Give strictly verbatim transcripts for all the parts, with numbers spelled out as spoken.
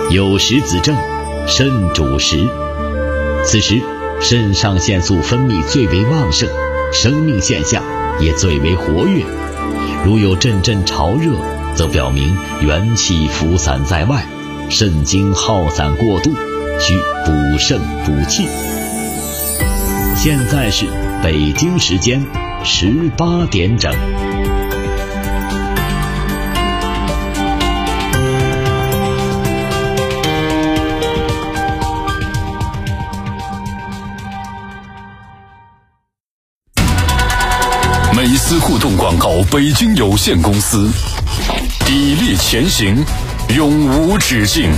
有时子正，肾主食。此时肾上腺素分泌最为旺盛，生命现象也最为活跃。如有阵阵潮热，则表明元气浮散在外，肾精耗散过度，需补肾补气。现在是北京时间十八点整。 美思互动广告北京有限公司，砥砺前行，永无止境。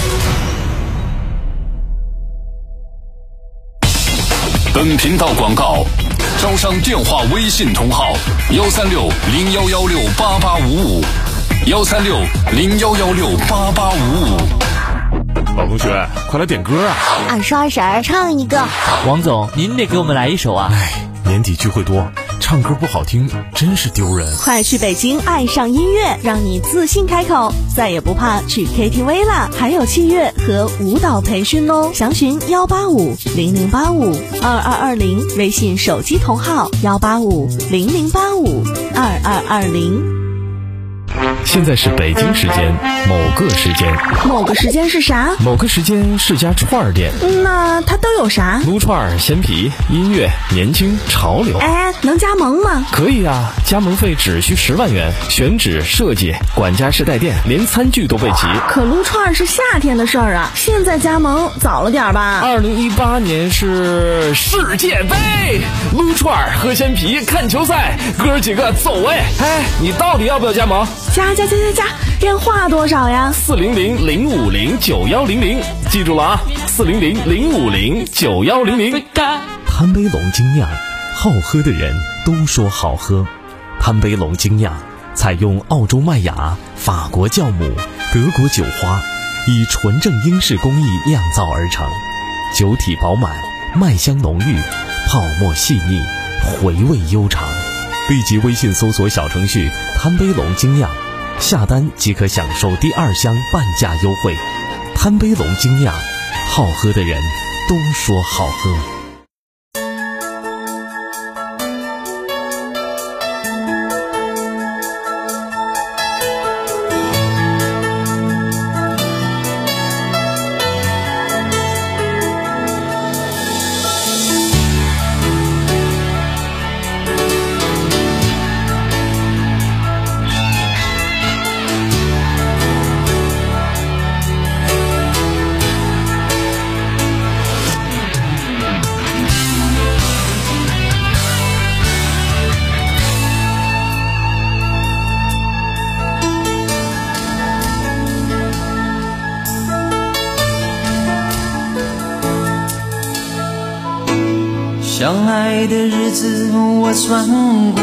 本频道广告招商电话微信同号幺三六零幺幺六八八五五幺三六零幺幺六八八五五。 老同学，快来点歌啊！ 二叔二婶唱一个。 王总，您得给我们来一首啊！ 哎，年底聚会多，唱歌不好听真是丢人。 快去北京爱上音乐，让你自信开口，再也不怕去 K T V 啦！还有器乐和舞蹈培训哦，详询幺八五零零八五二二二零，微信手机同号幺八五零零八五二二二零。 现在是北京时间某个时间， 某个时间是啥？ 某个时间是家串儿店。 那它都有啥？ 撸串、鲜皮、音乐、年轻、潮流。 哎，能加盟吗？ 可以啊，加盟费只需十万元，选址、设计、管家式带店，连餐具都备齐。 可撸串是夏天的事儿啊，现在加盟早了点吧？ 二零一八年是世界杯，撸串、喝鲜皮、看球赛，哥几个走哎！哎，你到底要不要加盟？ 加加加加加，电话多少呀？ 四零零零五零九幺零零，记住了啊，四零零零五零九幺零零。贪杯龙精酿，好喝的人都说好喝。贪杯龙精酿采用澳洲麦芽、法国酵母、德国酒花，以纯正英式工艺酿造而成，酒体饱满，麦香浓郁，泡沫细腻，回味悠长。立即微信搜索小程序贪杯龙精酿，下单即可享受第二箱半价优惠。贪杯龙精酿，好喝的人都说好喝。 相爱的日子我算过，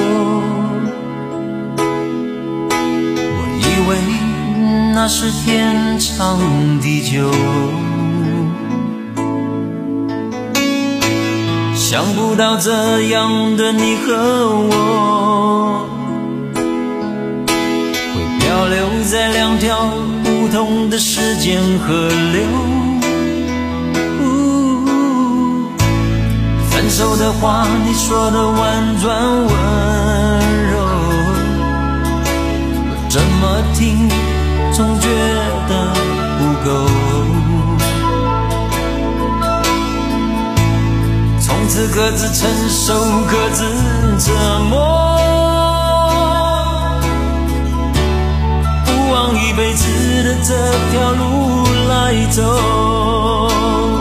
我以为那是天长地久，想不到这样的你和我，会漂流在两条不同的时间河流。分手的话你说的婉转温柔，我这么听总觉得不够。从此各自承受各自折磨，不往一辈子的这条路来走。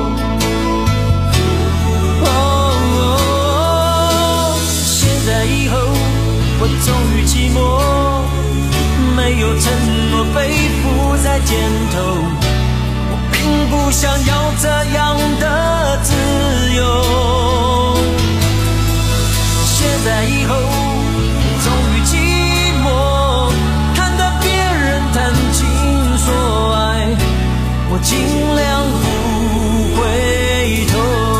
我终于寂寞，没有承诺背负在肩头，我并不想要这样的自由。现在以后终于寂寞，看到别人谈情说爱，我尽量不回头。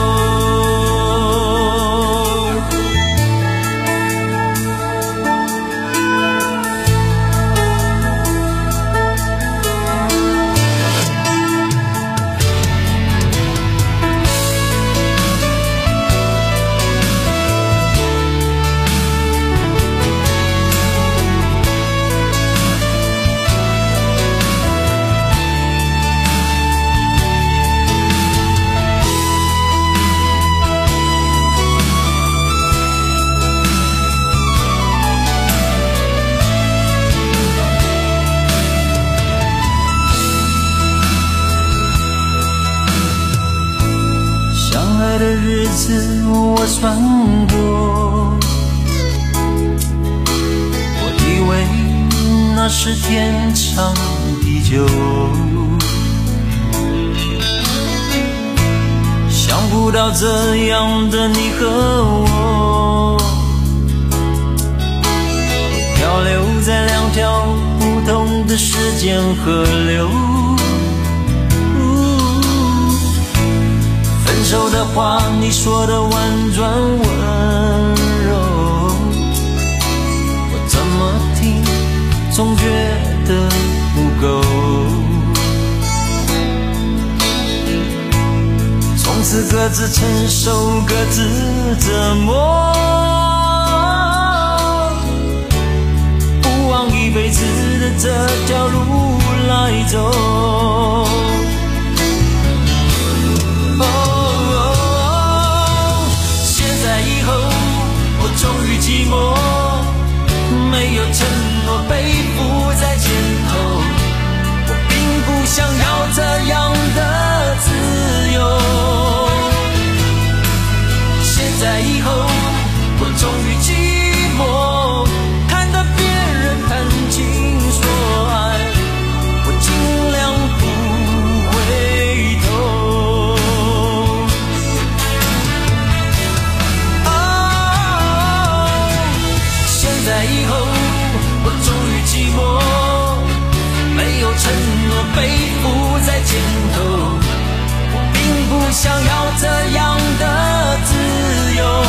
的日子我算过，我以为那是天长地久，想不到这样的你和我，漂流在两条不同的时间河流。分手的话你说的婉转温柔，我怎么听总觉得不够。从此各自承受各自折磨，不往一辈子的这条路来走。终于寂寞，没有承诺背负在肩头，我并不想要这样的自由。现在以后，我终于寂寞，看到别人谈情说爱，我尽量不回头。现在以后，我终于寂寞，没有承诺背负在肩头，我并不想要这样的自由。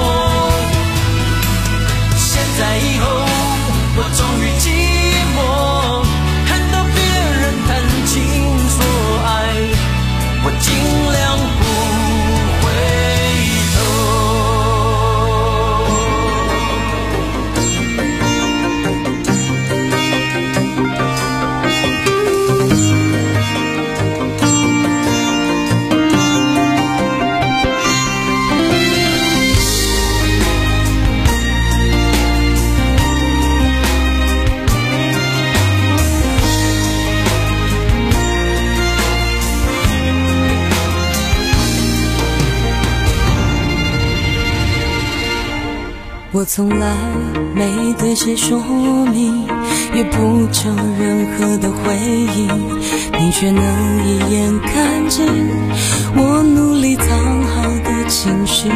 现在以后，我终于寂寞，看到别人谈情说爱，我尽量不我从来没对谁说明，也不求任何的回应，你却能一眼看尽我努力藏好的情绪。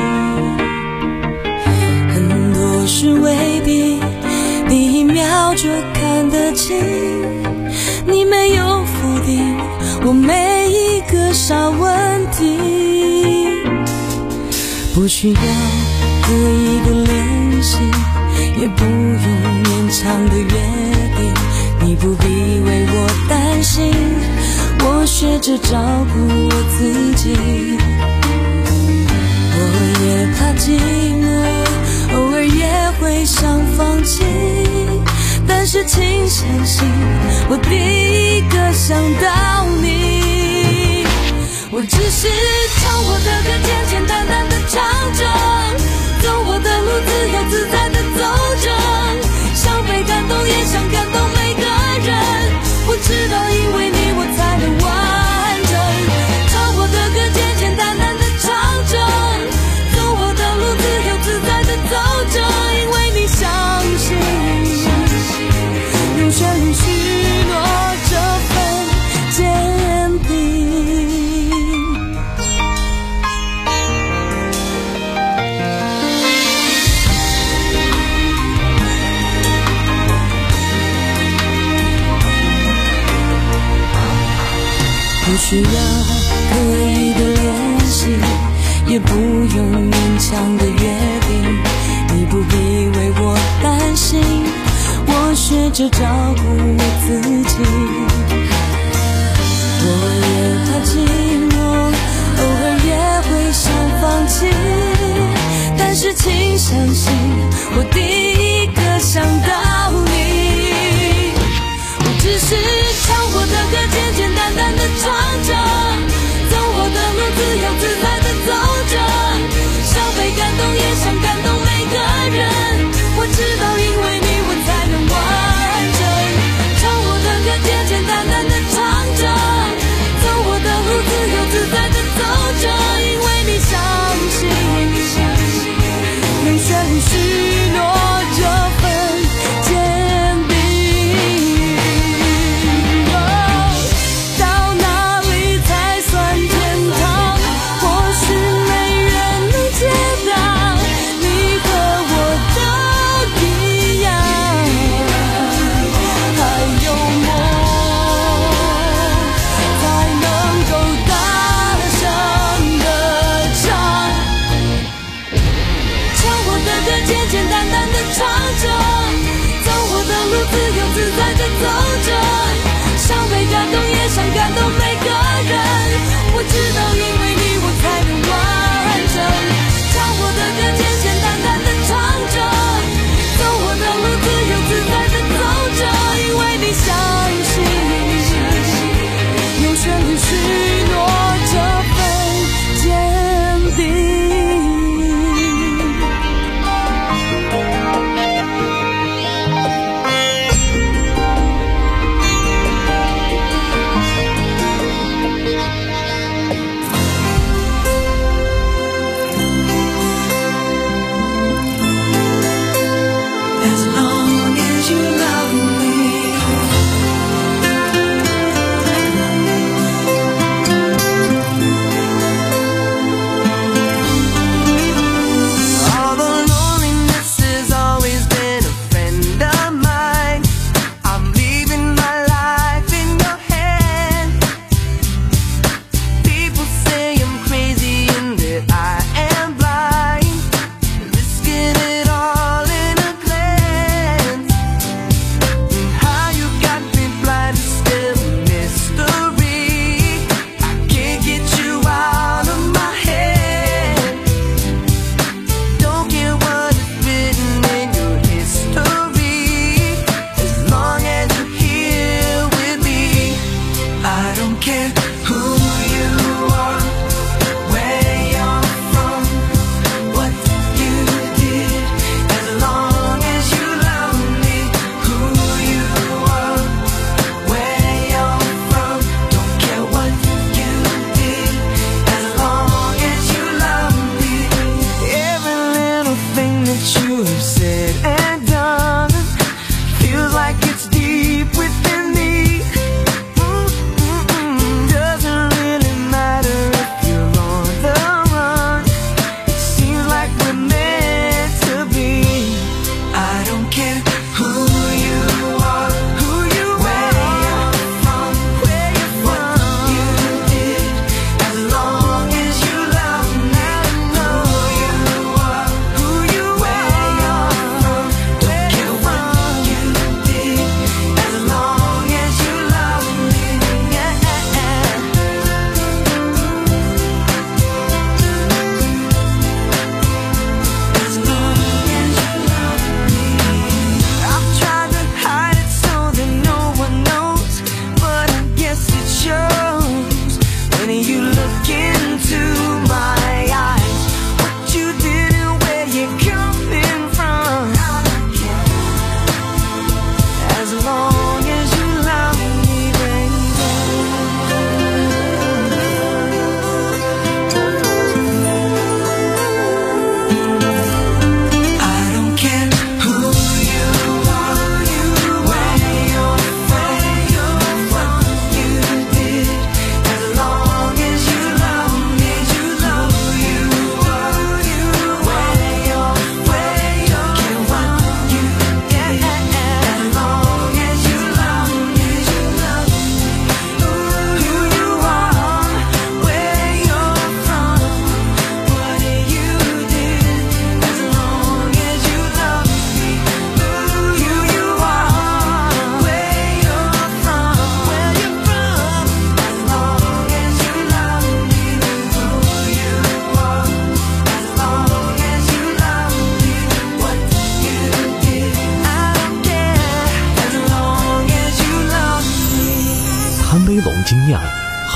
很多事未必第一秒就看得清，你没有否定我每一个小问题，不需要刻意的联系，也不用勉强的约定，你不必为我担心，我学着照顾我自己。我也怕寂寞，偶尔也会想放弃，但是请相信，我第一个想到你。我只是唱我的歌，简简单单的唱着，走我的路，自由自在的走着，想被感动也想感动每个人，我知道因为你我才能完整。唱我的歌，简简单单的唱着，走我的路，自由自在的走着，因为你相信，用旋律许诺这份坚定。不需要刻意的联系，也不用勉强的约定，你不必为我担心，我学着照顾我自己。我也怕寂寞，偶尔也会想放弃，但是请相信，我第一个想到你。我只是唱我的歌，简简单单的唱着，走我的路，自由自在的走着，想被感动也想感动每个人，我知道因为你我才能完整。唱我的歌，简简单单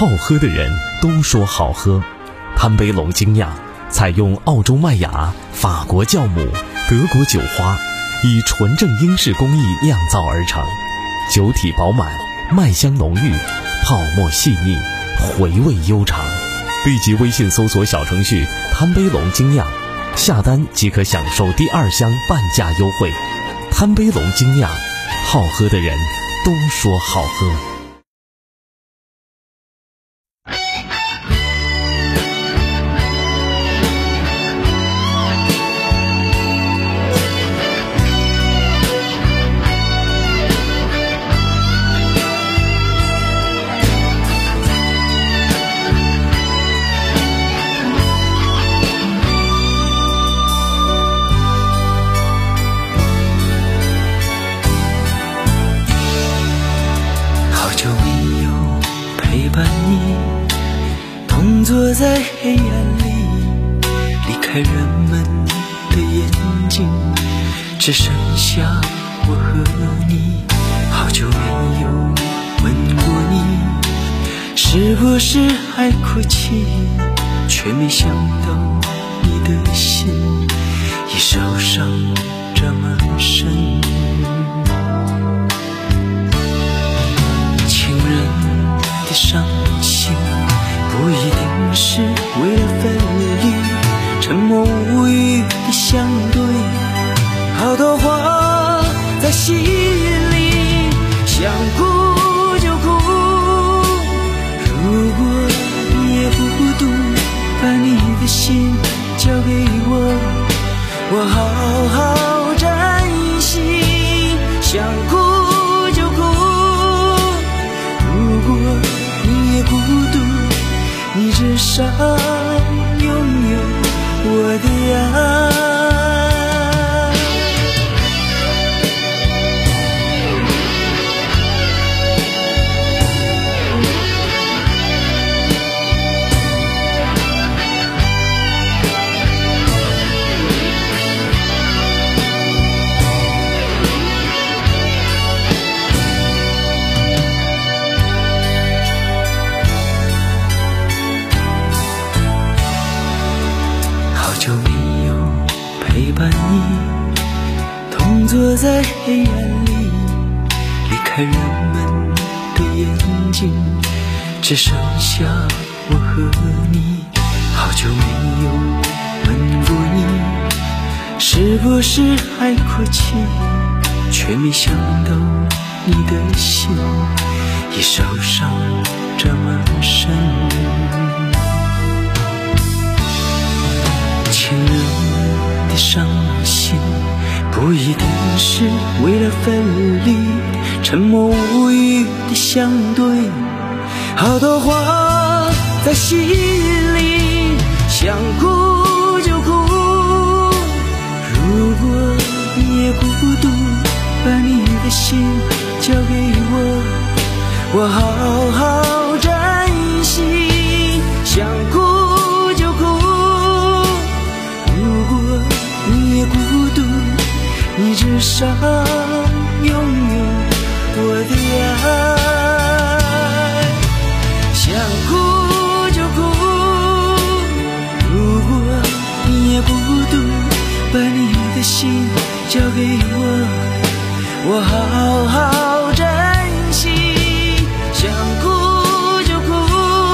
好喝的人都说好喝。潘杯龙精酿采用澳洲麦芽、法国酵母、德国酒花，以纯正英式工艺酿造而成，酒体饱满，麦香浓郁，泡沫细腻，回味悠长。立即微信搜索小程序潘杯龙精酿，下单即可享受第二箱半价优惠。潘杯龙精酿，好喝的人都说好喝。 坐在黑暗里，离开人们的眼睛，只剩下我和你。好久没有吻过你，是不是还哭泣？却没想到你的心已受伤这么深。情人的伤心不一定是为了分离，沉默无语的相对，好多话在心里，想哭就哭。如果你也不懂，把你的心交给我，我好好珍惜。想哭就哭，如果你也不懂，你至少拥有我的爱。坐在黑暗里，离开人们的眼睛，只剩下我和你。好久没有吻过你，是不是还哭泣？却没想到你的心已受伤这么深。情人的伤心不一定是为了分离，沉默无语的相对，好多话在心里，想哭就哭。如果你也不懂，把你的心交给我，我好好珍惜。想哭就哭，如果你也不懂，你至少拥有我的爱。想哭就哭，如果你也不懂，把你的心交给我，我好好珍惜。想哭就哭，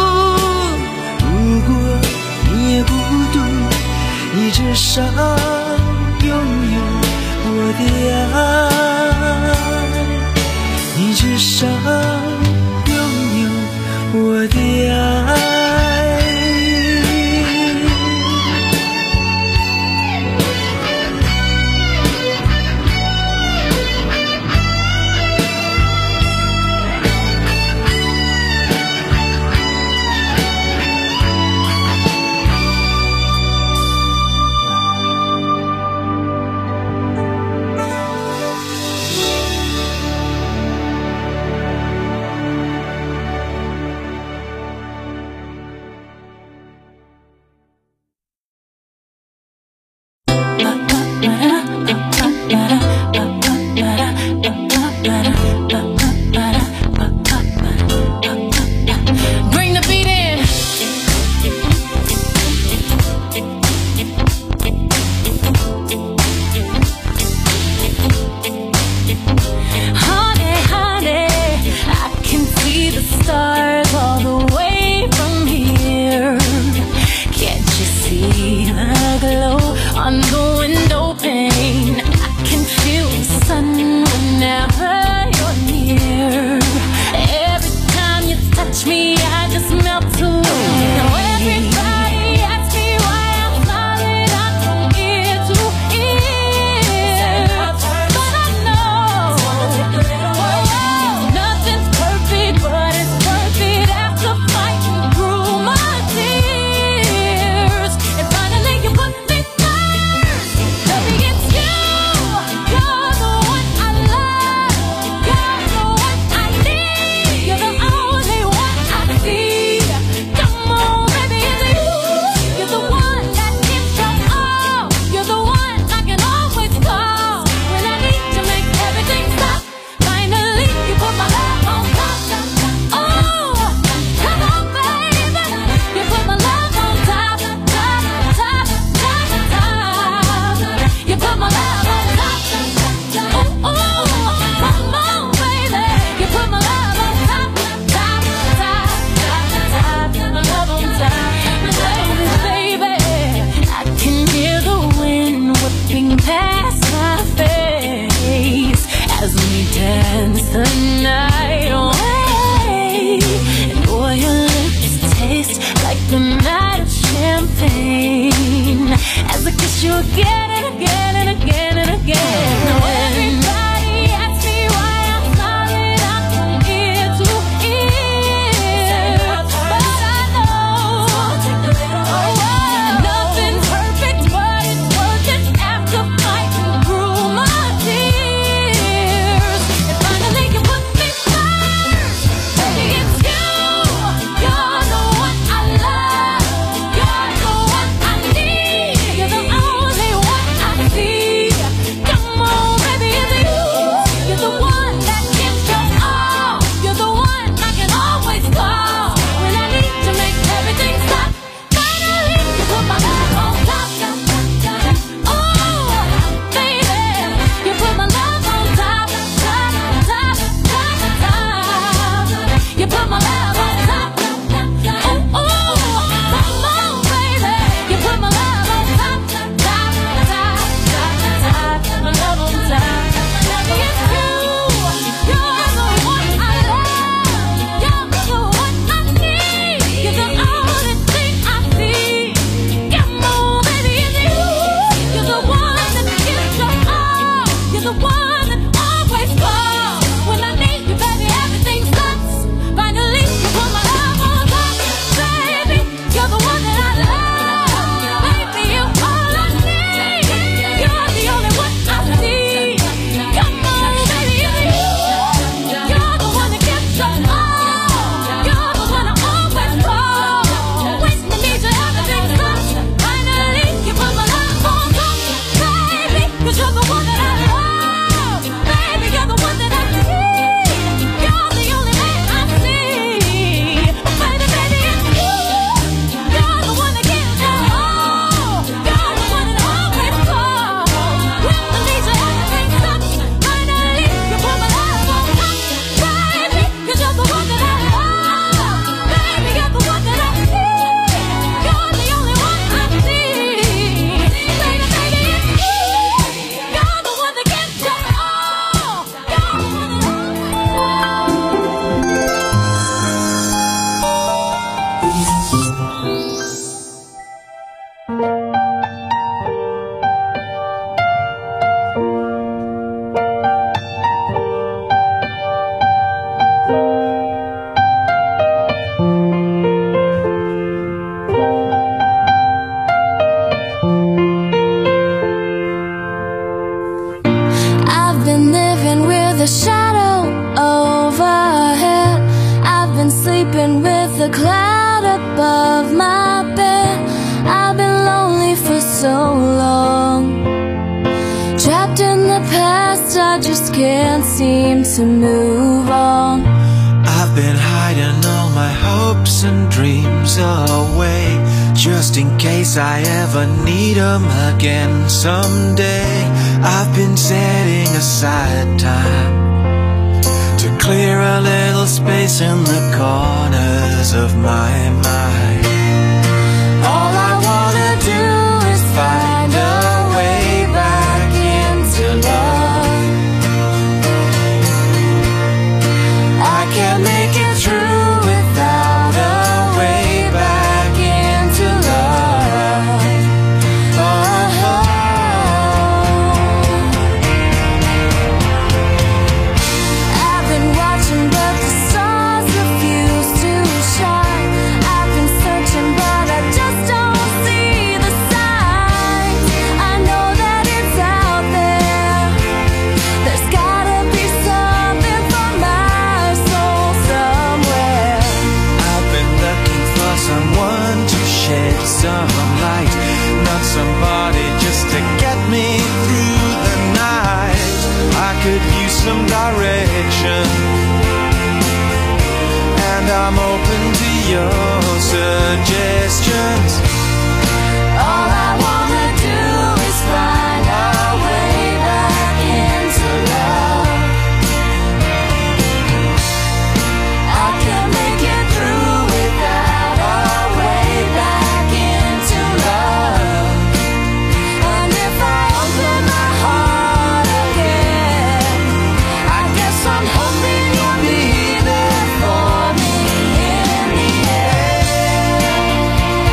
如果你也不懂，你至少拥有我的爱，你至少拥有我的爱。 heart above my bed. I've been lonely for so long, trapped in the past, I just can't seem to move on. I've been hiding all my hopes and dreams away, just in case I ever need them again someday. I've been setting aside time to clear a little space in the corners of my mind. All I wanna do is find a way back into love. I can't make it through without a way back into love. Oh. I've been watching but the stars refuse to shine. I've been searching but I just don't see the signs. I know that it's out there. There's gotta be something for my soul somewhere. I've been looking for someone to shed some light, not somebody just to get me through the night. I could use some direction, and I'm open to your suggestions. All I wanna do is find our way back into love. I can't make it through without our way back into love. And if I open my heart again, I guess I'm hoping you'll be there for me in the end.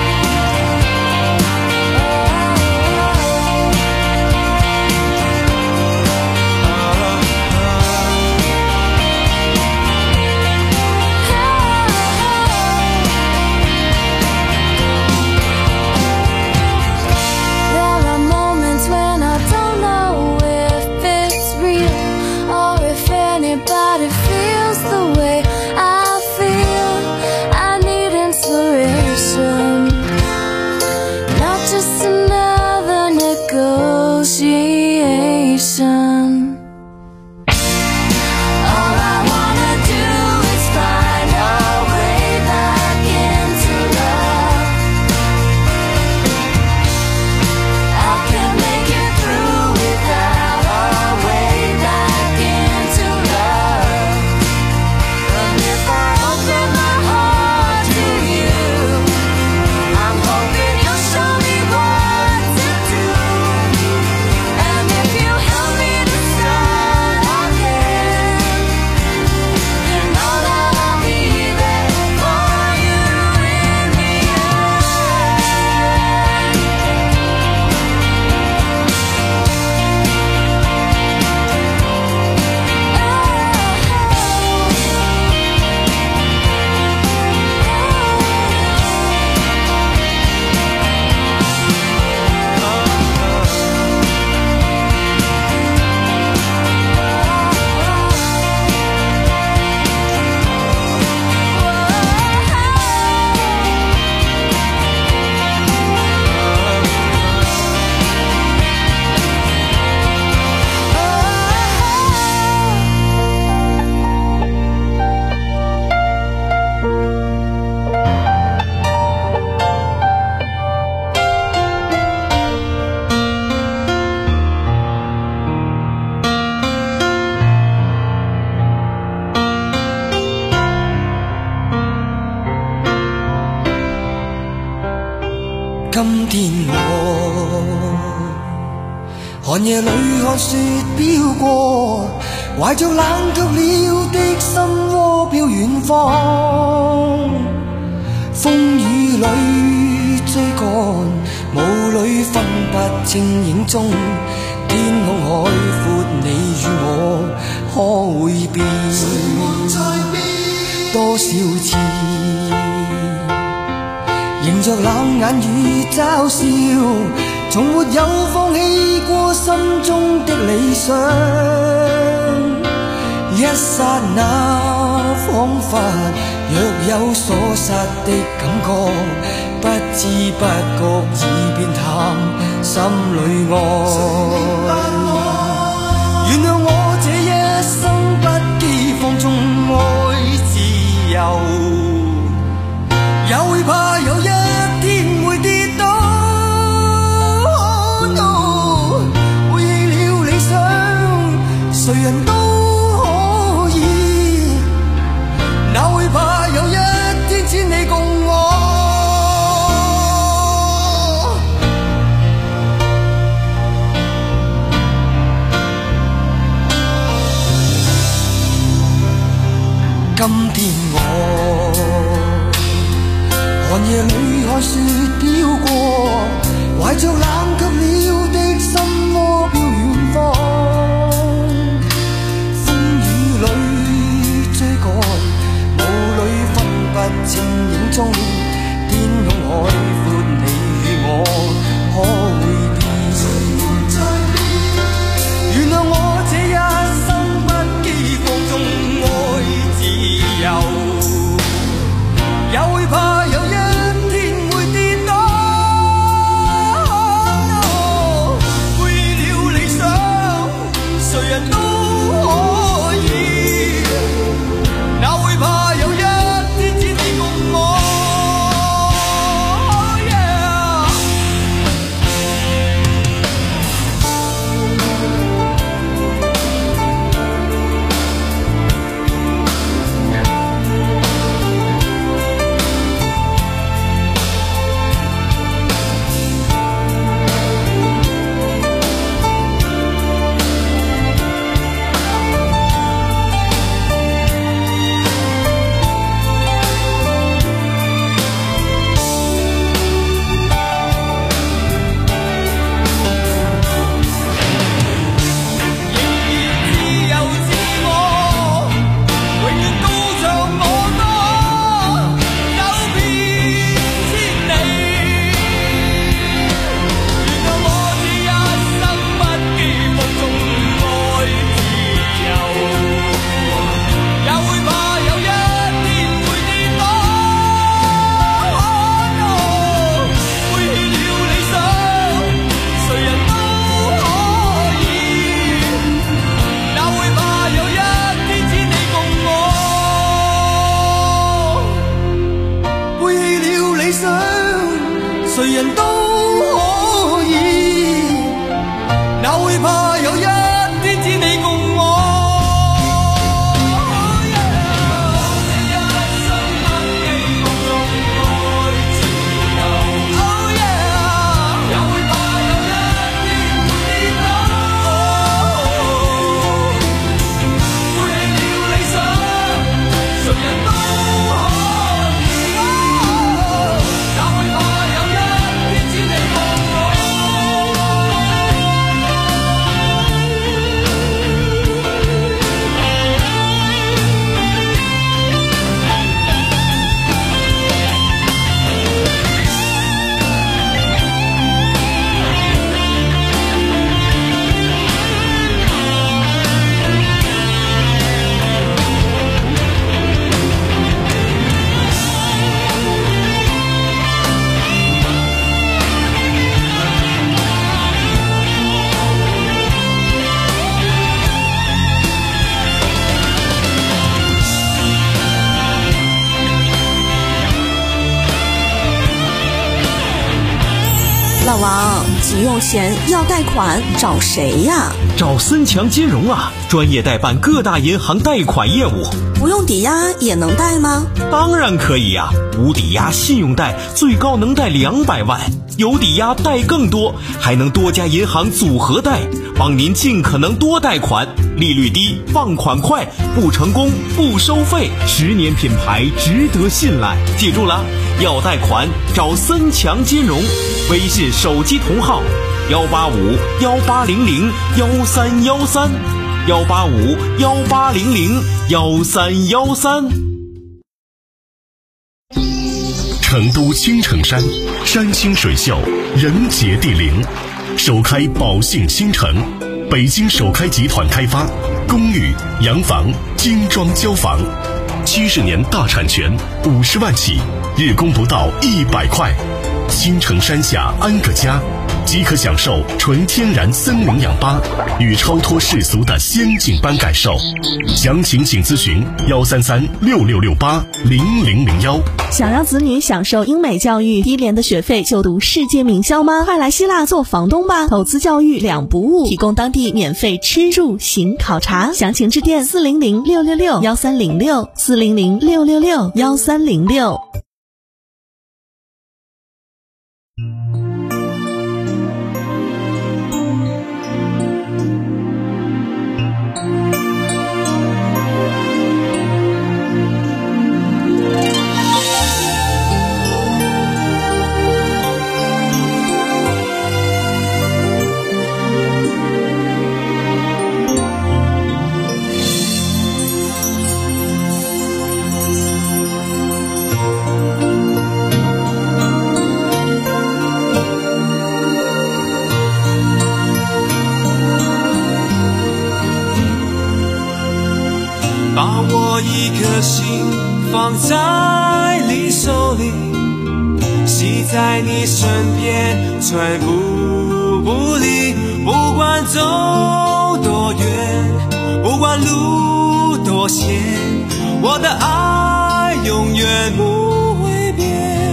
There are moments when I don't know if it's real or if anybody feels the way I feel. I need inspiration, not just another negotiation. All I wanna do is find our way back into love. I can't make it through without our way back into love. And if I open my heart to you, I'm hoping you'll show me what to do. And if you help me to start again, you know that I'll be there for you in the今天我寒夜里看雪飄過，懷着冷卻了的心窩飄遠方。風雨裏追趕，霧裏分不清影蹤。天空海闊，你與我可會變？多少次迎着冷眼與嘲笑，從沒有放棄過心中的理想。一剎那彷彿若有所失的感覺，不知不覺已變淡，心裏愛。原諒我這一生不羈放縱愛自由，也會怕有一天會跌倒。Oh no， 背棄了理想，誰人都可以，哪會怕有一天只你共我。今天我寒夜裏看雪飄過，懷着冷卻了的心窩飄遠方，風雨裏追趕，霧裏分不清影蹤，天空海闊，你與我可會變？原諒我這一生不羈放縱愛自由，也會怕有一天會跌倒。Oh no， 背棄了理想，誰人都可以，哪會怕有一天只你共我。Oh yeah， 誰人都可以，哪會怕有一天只你共我。 老王，急用钱要贷款找谁呀？ 找森强金融啊，专业代办各大银行贷款业务。 不用抵押也能贷吗？ 当然可以呀、啊，无抵押信用贷最高能贷两百万，有抵押贷更多，还能多家银行组合贷，帮您尽可能多贷款，利率低，放款快，不成功不收费，十年品牌值得信赖。记住了，要贷款找森强金融，微信手机同号幺八五幺八零零幺三幺三幺八五幺八零零幺三幺三。 成都青城山，山清水秀，人杰地灵，首开宝兴新城，北京首开集团开发公寓、洋房、精装交房， 七十年大产权，五十万起，日供不到一百块。青城山下安个家，即可享受纯天然森林氧吧与超脱世俗的仙境般感受。详情请咨询幺三三六六六八零零零幺。 想让子女享受英美教育，低廉的学费就读世界名校吗？快来希腊做房东吧！投资教育两不误，提供当地免费吃住行考察。详情致电四零零六六六幺三零六四零零六六六幺三零六。 把我一颗心放在你手里，系在你身边，寸步不离。不管走多远，不管路多险，我的爱永远不会变。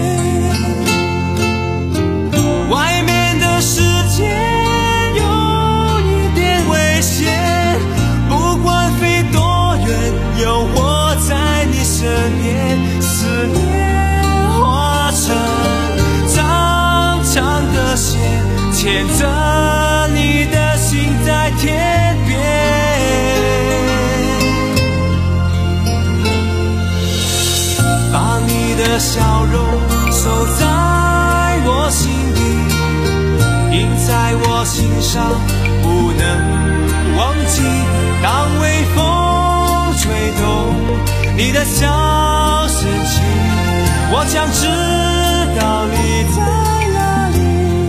外面的世界有一点危险，不管飞多远，有我在你身边，思念化成长长的线，牵着你的心在天边。把你的笑容收在我心底，印在我心上，不能忘记。当微风吹动你的小身躯，我想知道你在哪里。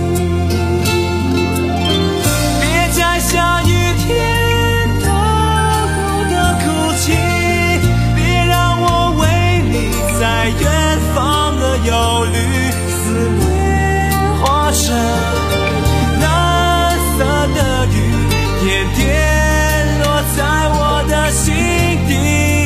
别在下雨天偷偷的哭泣，别让我为你在远方的忧虑。思念化成蓝色的雨，点点落在我的心底。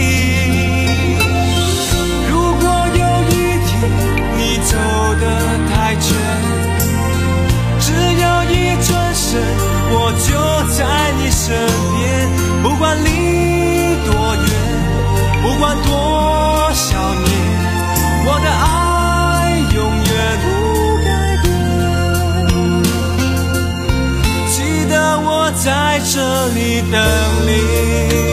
如果有一天你走得太远，只要一转身，我就在你身边。不管离多远，不管多少年，我的爱永远不改变。记得我在这里等你。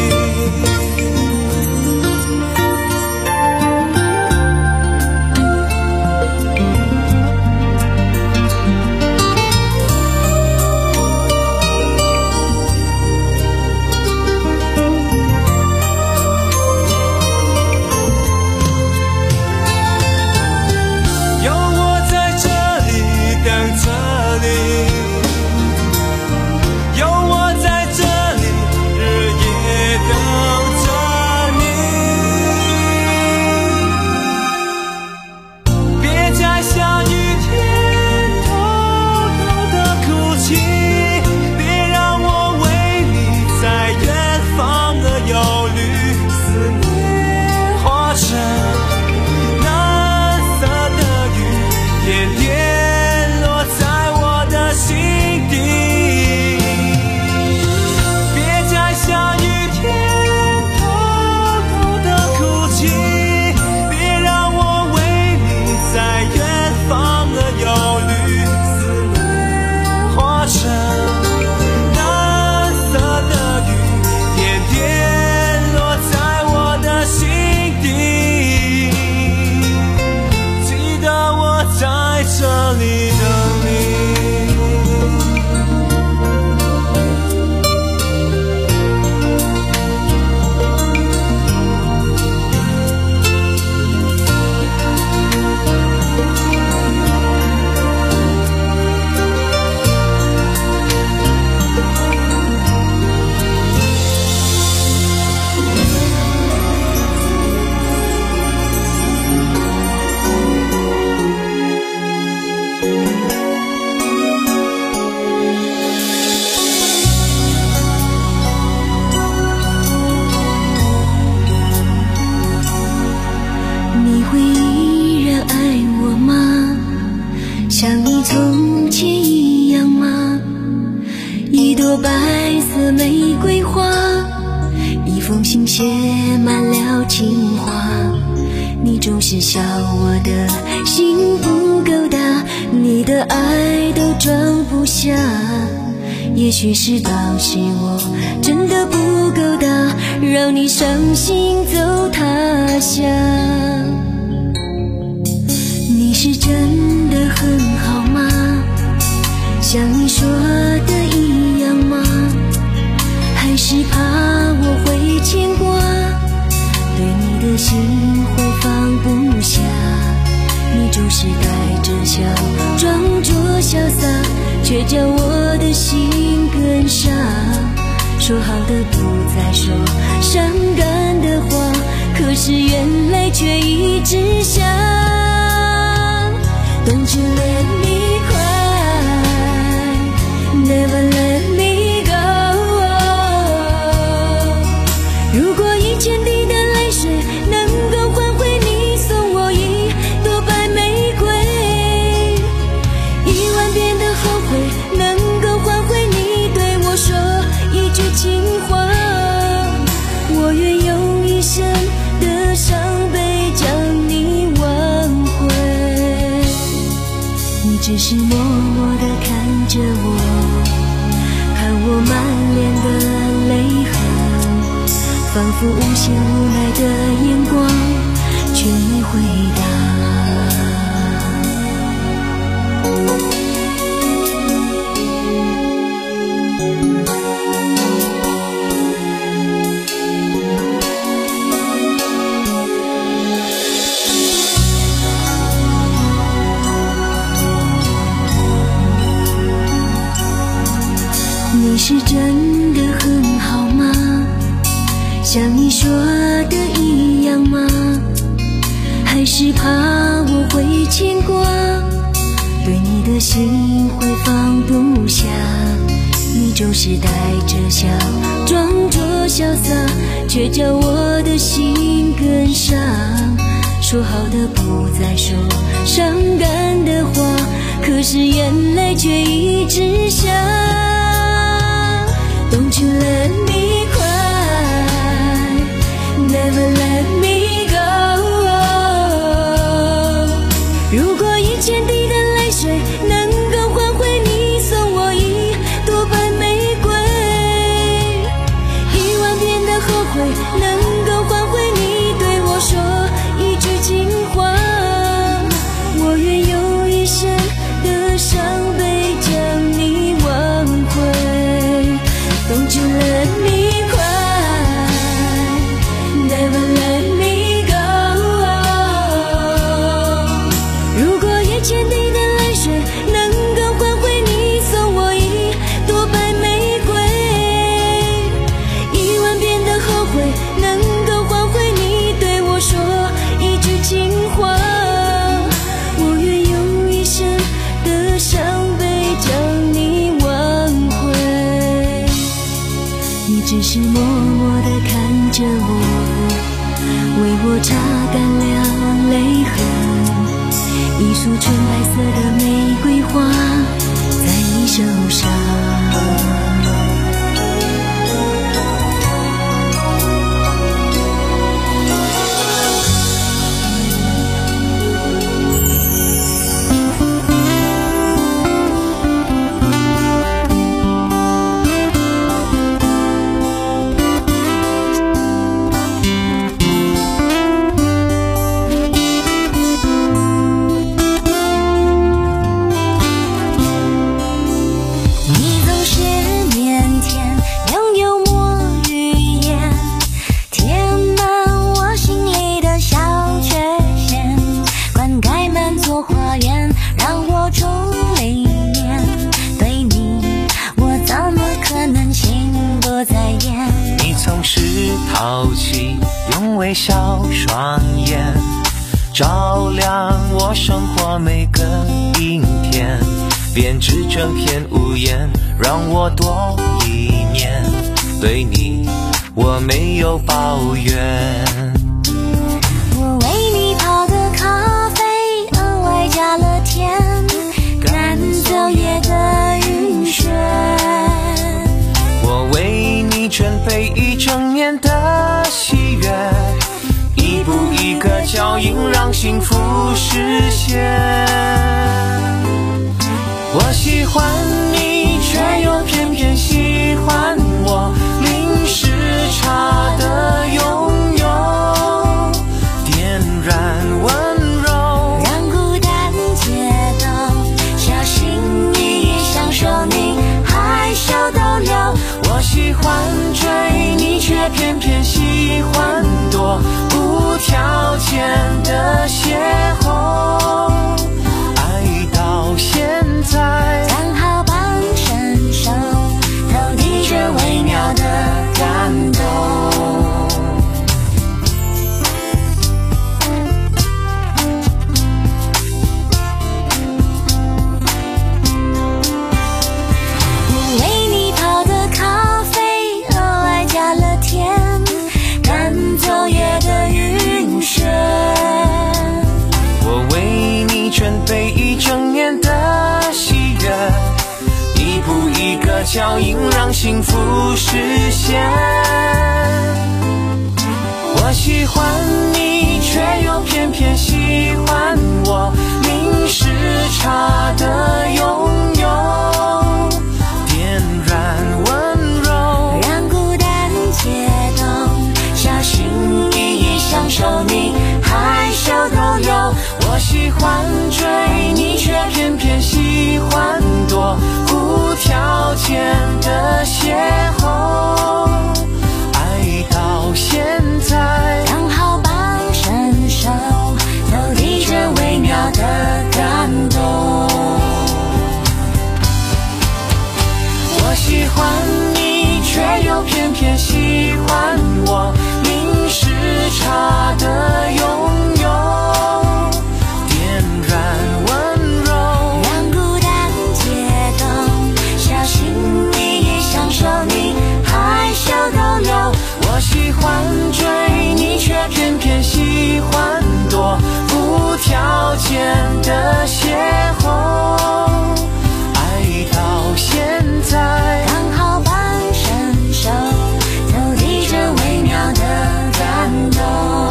朵白色玫瑰花，一封信写满了情话，你总是笑我的心不够大，你的爱都装不下，也许是当时我真的不够大，让你伤心走他乡。你是真的很好吗？像你说的一样吗？还是怕我会牵挂，对你的心会放不下，你总是带着笑装作潇洒，却叫我的心更傻，说好的不再说伤感的话，可是眼泪却一直下。 Don't you let me cry, never let me go。 如果一千滴的泪水能够换回你送我一朵白玫瑰，一万遍的后悔能够换回你对我说一句情话，我愿用一生的伤悲将你挽回。你只是默默地看着我，看我满脸的泪痕，仿佛无限无奈的眼光，却没回答。你是真的很好吗？像你说的一样吗？还是怕我会牵挂，对你的心会放不下，你总是带着笑装作潇洒，却叫我的心更傻，说好的不再说伤感的话，可是眼泪却一直下。Don't you let me cry, never let me go。 如果一千滴的泪水能够换回你送我一朵白玫瑰，一万遍的后悔能够换回你对我说一句情话，我愿用一生的伤悲将你挽回。Don't you let me cry, never let me go。 如果一千滴的泪水能够换回你送我一朵白玫瑰，一万遍的后悔能够换回你对我说一句情话，我愿用一生的伤悲将你挽回。你只是默默地看着我，为我擦干了泪痕，一束纯白色的玫瑰花在你手上。 淘气，用微笑双眼照亮我生活每个阴天，编织整片屋檐，让我多一年。对你，我没有抱怨。 我为你泡的咖啡，额外加了甜，赶走夜的晕眩。 我喜欢你，却又偏偏喜欢我，零时差的拥有，点燃温柔， 让孤单解冻，小心翼翼享受你害羞逗留。 我喜欢追你，却偏偏喜欢躲，无条件的邂逅，爱到现在刚好帮伸手，透底却微妙的感动。我为你泡的咖啡，额外加了甜，赶走夜的晕眩。 我为你准备一整年的喜悦，一步一个脚印让幸福实现。我喜欢你，却又偏偏喜欢我，零时差的拥有，点燃温柔， 让孤单解冻，小心翼翼享受你害羞逗留。 我喜欢追你，却偏偏喜欢躲，无条件的邂逅，爱到现在刚好帮伸手，透底却微妙的感动。 我喜欢你，却又偏偏喜欢我，零时差的拥有，点燃温柔， 让孤单解冻，小心翼翼享受你害羞逗留。 我喜欢追你，却偏偏喜欢躲，无条件的邂逅，爱到现在刚好帮伸手，透底却微妙的感动。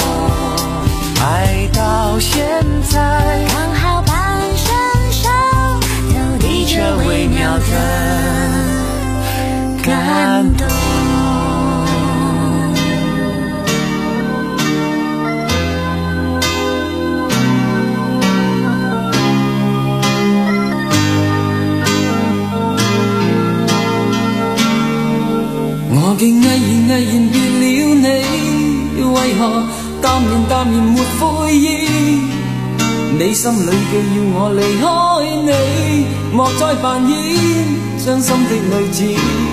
爱到现在刚好帮伸手，透底却微妙的感动。 我竟毅然毅然變了你，為何淡然淡然沒悔意？你心裏既要我離開你，莫再扮演傷心的女子。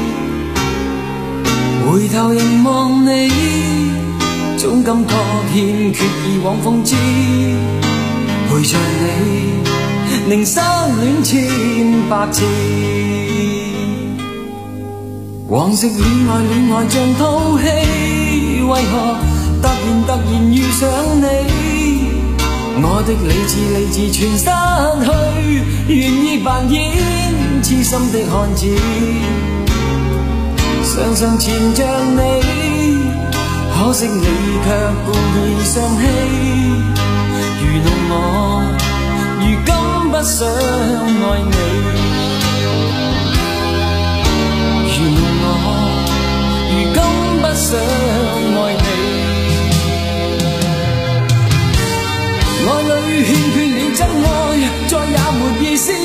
回頭凝望你，總感覺欠缺以往風姿，陪着你，寧失戀千百次。往昔戀愛戀愛像套戲，為何突然突然遇上你？我的理智理智全失去，願意扮演痴心的漢子，常常纏着你，可惜你卻故意傷欺，愚弄我，如今不想愛你。愚弄我，如今不想愛你。愛裏欠缺了真愛，再也沒意思。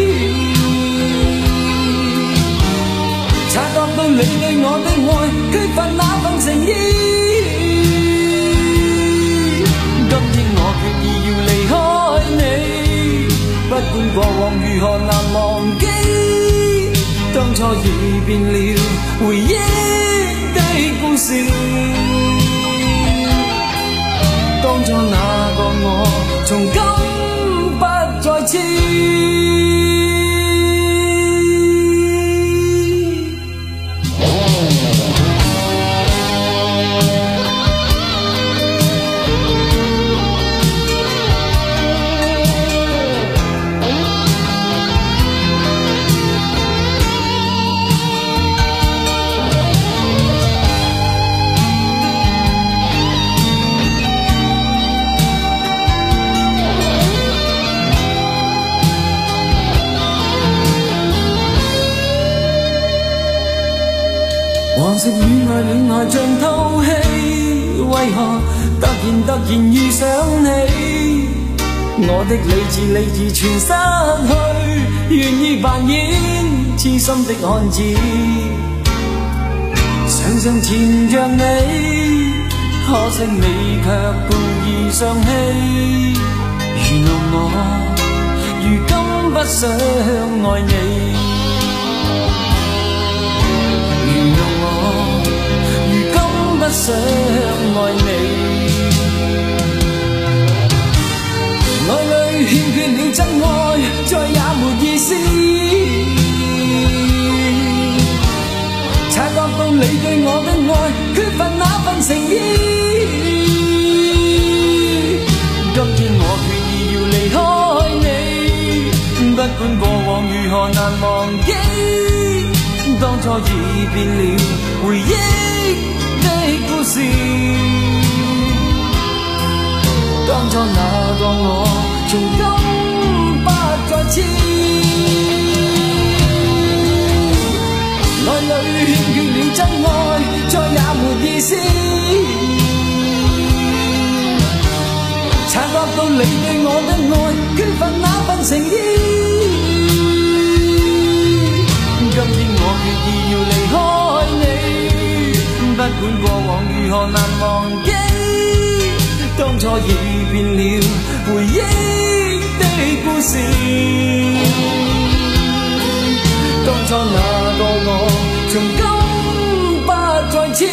察覺到你對我的愛，缺乏那份誠意。今天我決意要離開你，不管過往如何難忘記。當初已變了回憶的故事，當初那個我，從今不再知。 可惜戀愛戀愛像套戲，為何突然突然遇上你？我的理智理智全失去，願意扮演痴心的漢子，想想纏着你，可惜你卻故意生氣。原諒我，如今不想愛你。原諒我，如今不想愛你。愛裏欠缺了真愛，再也沒意思。察覺到你對我的愛，缺乏那份誠意。今天我決意要離開你，不管過往如何難忘記，當初已變了回憶的故事。當初那個我，從今不再痴。愛裏欠缺了真愛，再也沒意思。察覺到你對我的愛，缺乏那份誠意。今天我決意要離開你，不管過往如何難忘記，當初已變了回憶的故事。當初那個我，從今不再痴。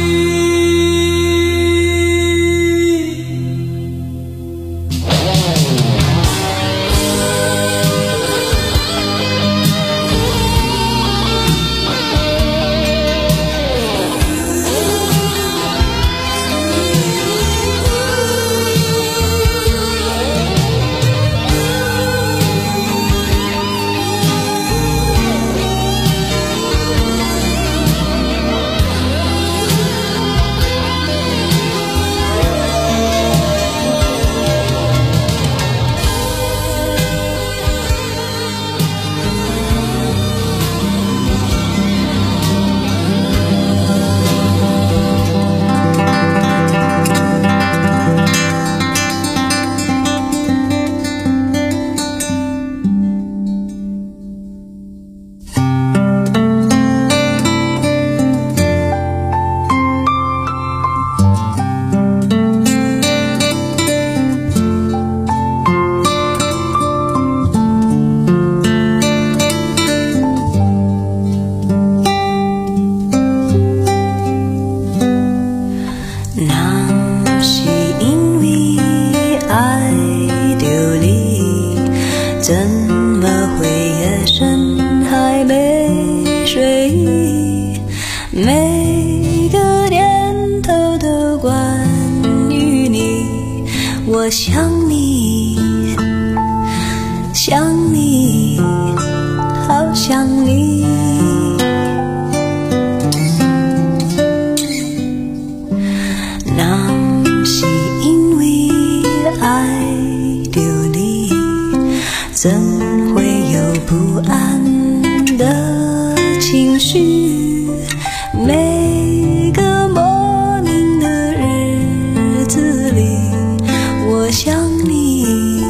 我想你，想你，好想你。那是因为爱着你，怎会有不安的情绪？每个莫名的日子里，我想你，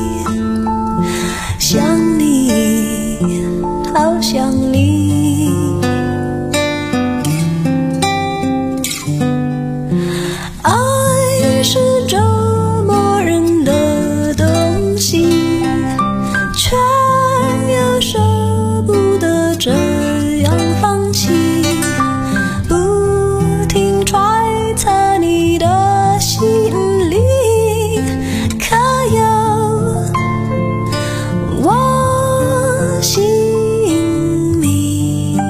想你，好想你。爱是折磨人的东西，却又舍不得这样放弃。不停揣测你的心里，可有我心里？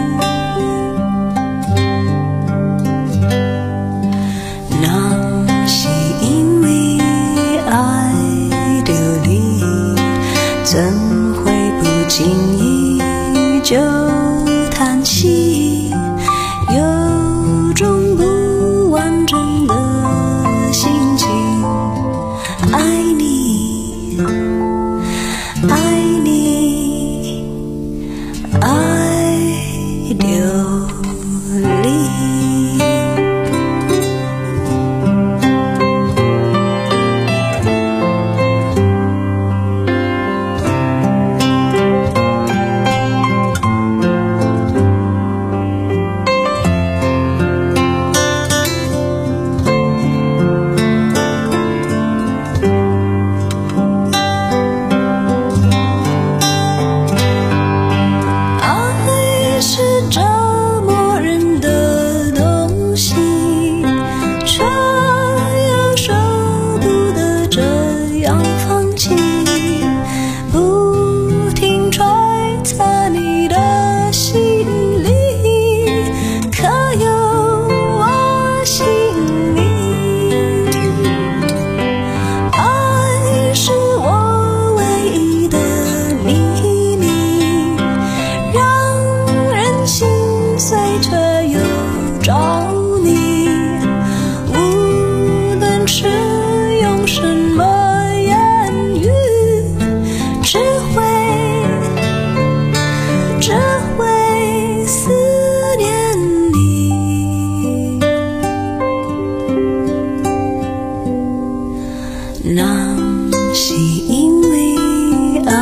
那是因为爱着你，怎会不经意就叹息，有种不完整的心情。爱你，爱你，爱着你。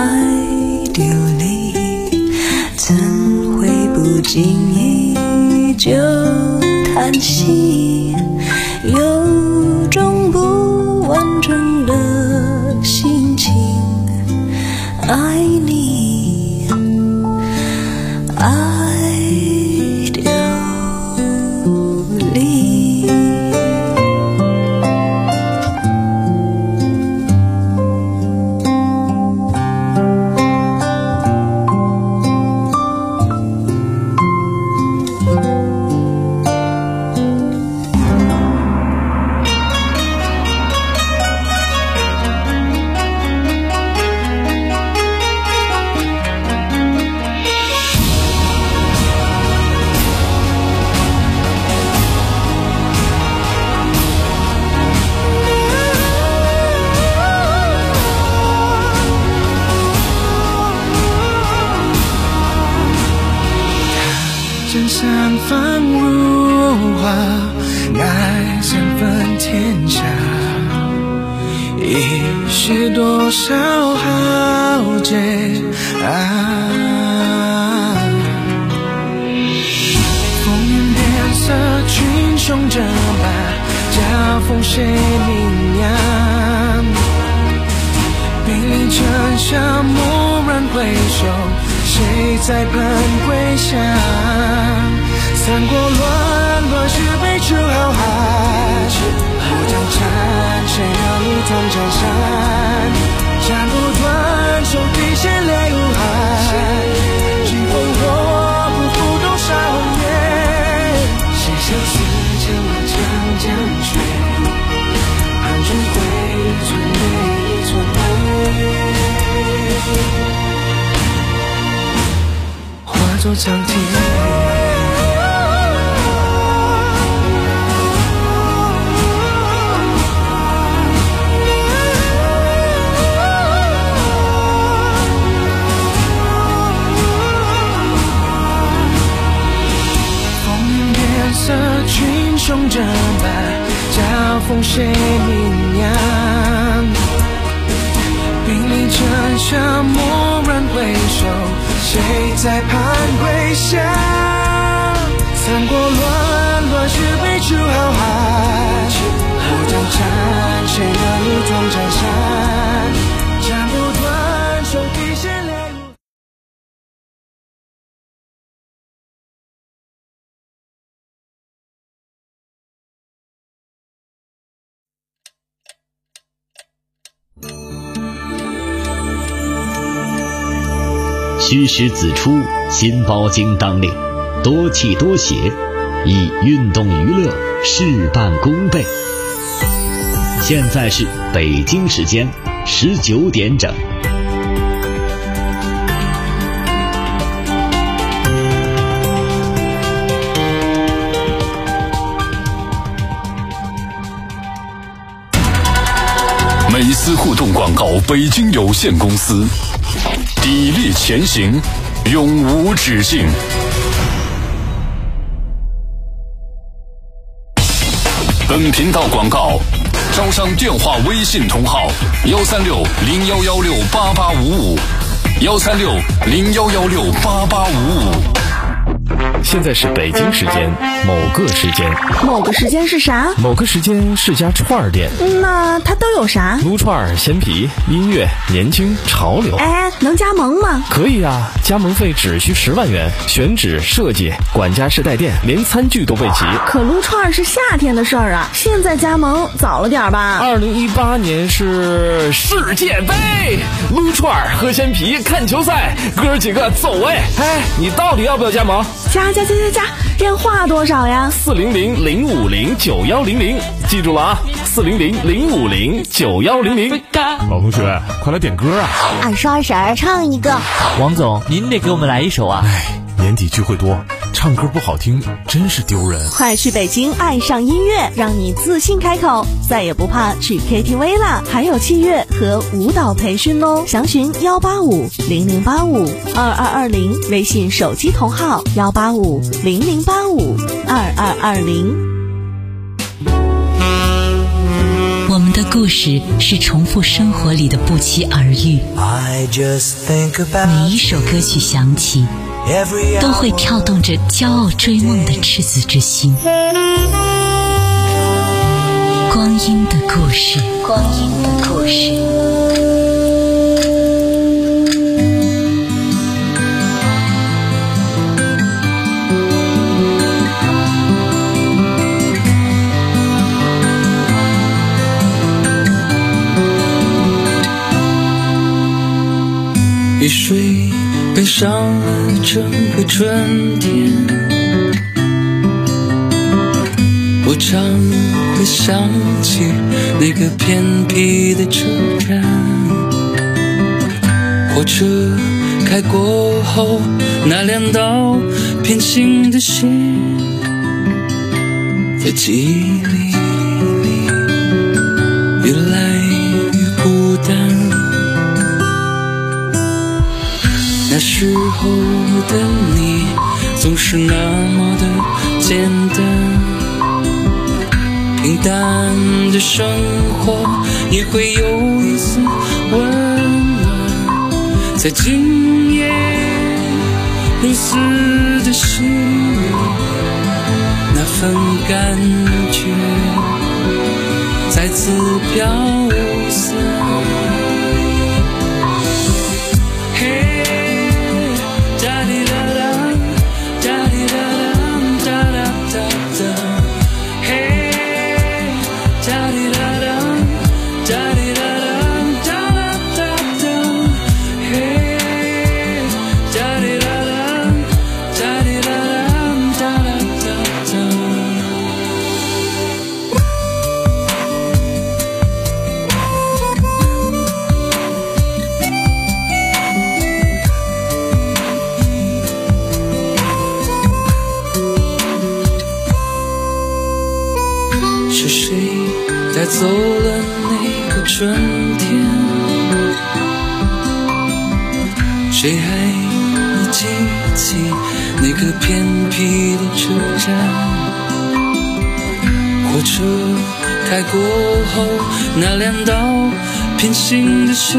爱丢离，怎会不经意就叹息，有种不完整的心情，爱你，爱丢离。 真散放如花，爱三分天下，已是多少浩劫啊！风云变色，群雄争霸，交锋谁名扬？兵临城下，蓦然回首，谁在盼归乡？三国乱乱是悲秋浩瀚，我将战，谁要你同江山？斩不断，手底线泪如海，疾风火不负多少年？谁相思千万江江水，盼中归一寸泪一寸泪，化作苍天。群雄争霸，交锋谁名扬？兵临城下，蓦然回首，谁在盼归乡？三国乱乱是悲秋浩瀚，我将战，谁让你同江山？斩不断，手底线泪如。 虚实子出，心包经当令，多气多血，以运动娱乐事半功倍。现在是北京时间十九点整。 美思互动广告北京有限公司，砥砺前行，永无止境。本频道广告招商电话微信同号：幺三六零幺幺六八八五五，幺三六零幺幺六八八五五。 现在是北京时间某个时间， 某个时间是啥？ 某个时间是家串儿店。 那它都有啥？ 撸串、鲜皮、音乐、年轻、潮流。 哎，能加盟吗？ 可以啊，加盟费只需十万元，选址、设计、管家式带电，连餐具都备齐。 可撸串是夏天的事儿啊，现在加盟早了点吧？ 二零一八年是世界杯，撸串、喝鲜皮、看球赛，哥几个走位。哎，你到底要不要加盟？ 加加加加加，电话多少呀？ 四零零零五零九幺零零，记住了啊，四零零零五零九幺零零。 老同学，快来点歌啊！ 二叔二婶唱一个。 王总，您得给我们来一首啊！ 哎，年底聚会多，唱歌不好听，真是丢人。 快去北京爱上音乐，让你自信开口，再也不怕去 K T V 啦！还有器乐和舞蹈培训哦，详询幺八五零零八五二二二零，微信手机同号幺八五零零八五二二二零。 我们的故事是重复生活里的不期而遇，每一首歌曲响起都会跳动着骄傲追梦的赤子之心。光阴的故事，光阴的故事。 雨水悲伤了整个春天，我常会想起那个偏僻的车站，火车开过后那两道平行的线，在记忆里越来越孤单。那时候的你总是那么的简单，平淡的生活也会有一丝温暖，在今夜如斯的心里，那份感觉再次飘散。走了那个春天，谁还记起那个偏僻的车站，火车开过后那两道平行的线，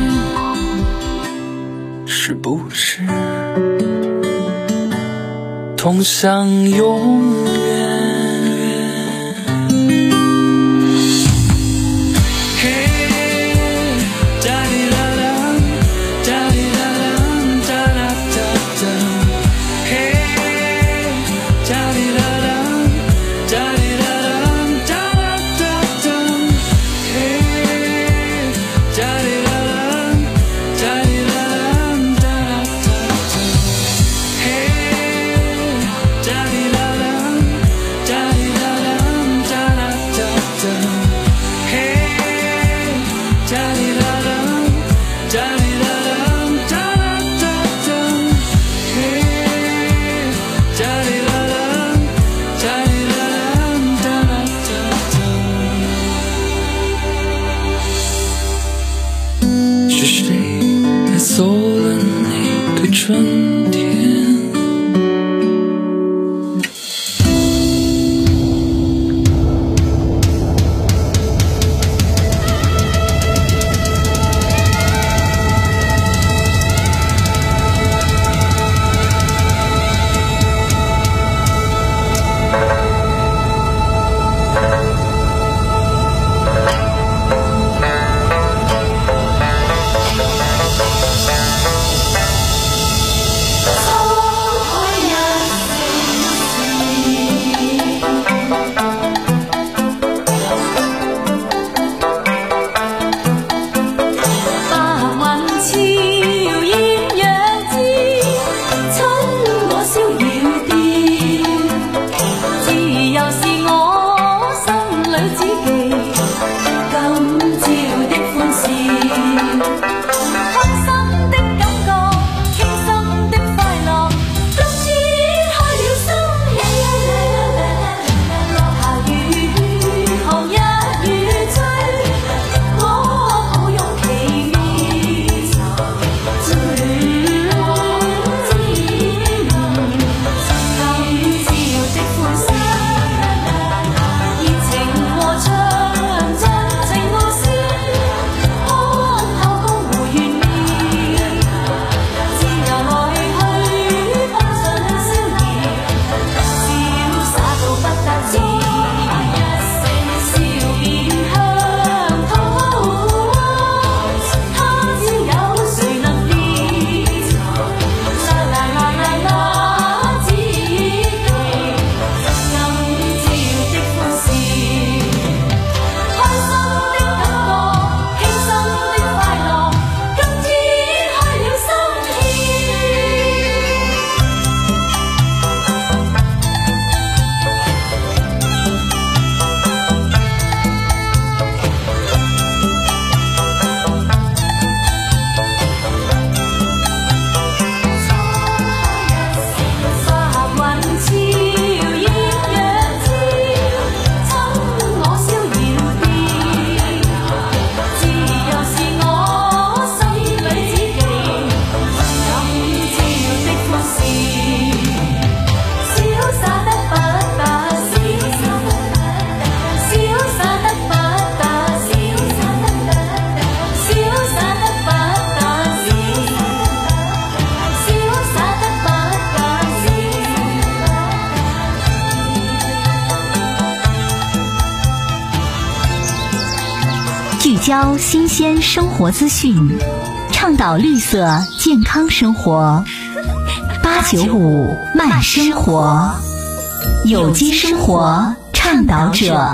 是不是通向永远？春天。 交新鲜生活资讯，倡导绿色健康生活。八九五慢生活，有机生活倡导者。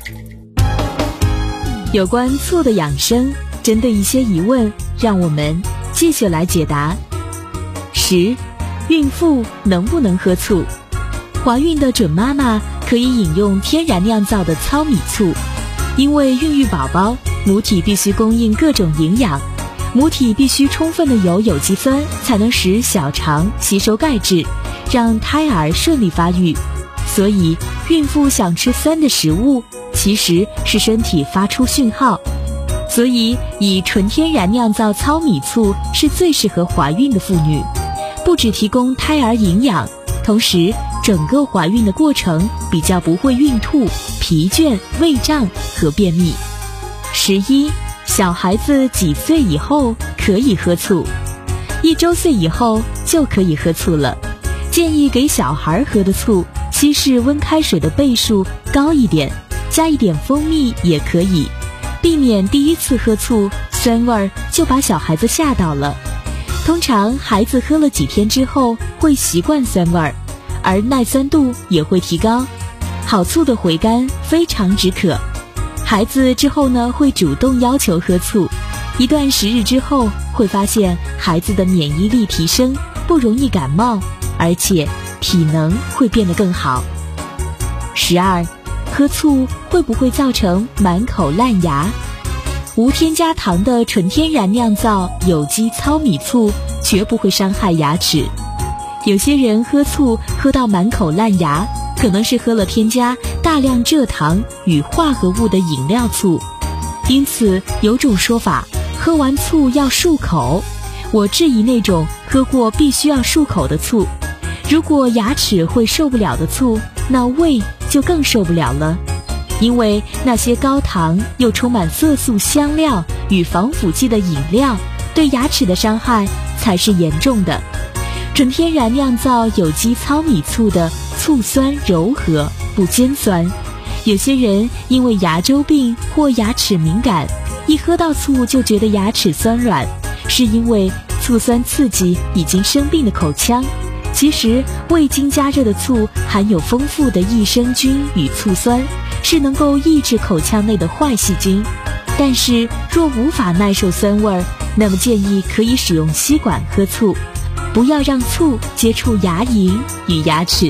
有关醋的养生，针对一些疑问，让我们继续来解答。十，孕妇能不能喝醋？怀孕的准妈妈可以饮用天然酿造的糙米醋，因为孕育宝宝，母体必须供应各种营养，母体必须充分的有有机酸，才能使小肠吸收钙质，让胎儿顺利发育。所以，孕妇想吃酸的食物，其实是身体发出讯号。所以，以纯天然酿造糙米醋是最适合怀孕的妇女，不只提供胎儿营养，同时整个怀孕的过程比较不会孕吐、疲倦、胃胀和便秘。十一，小孩子几岁以后可以喝醋？一周岁以后就可以喝醋了。建议给小孩喝的醋，稀释温开水的倍数高一点，加一点蜂蜜也可以，避免第一次喝醋酸味儿就把小孩子吓到了。通常孩子喝了几天之后会习惯酸味儿，而耐酸度也会提高。好醋的回甘非常止渴，孩子之后呢会主动要求喝醋，一段时日之后会发现孩子的免疫力提升，不容易感冒，而且体能会变得更好。十二，喝醋会不会造成满口烂牙？无添加糖的纯天然酿造有机糙米醋绝不会伤害牙齿。有些人喝醋喝到满口烂牙，可能是喝了添加大量蔗糖与化合物的饮料醋。因此有种说法，喝完醋要漱口。我质疑那种喝过必须要漱口的醋。如果牙齿会受不了的醋，那胃就更受不了了。因为那些高糖又充满色素香料与防腐剂的饮料，对牙齿的伤害才是严重的。纯天然酿造有机糙米醋的醋酸柔和，不尖酸。有些人因为牙周病或牙齿敏感，一喝到醋就觉得牙齿酸软，是因为醋酸刺激已经生病的口腔。其实未经加热的醋含有丰富的益生菌与醋酸，是能够抑制口腔内的坏细菌。但是若无法耐受酸味儿，那么建议可以使用吸管喝醋，不要让醋接触牙龈与牙齿。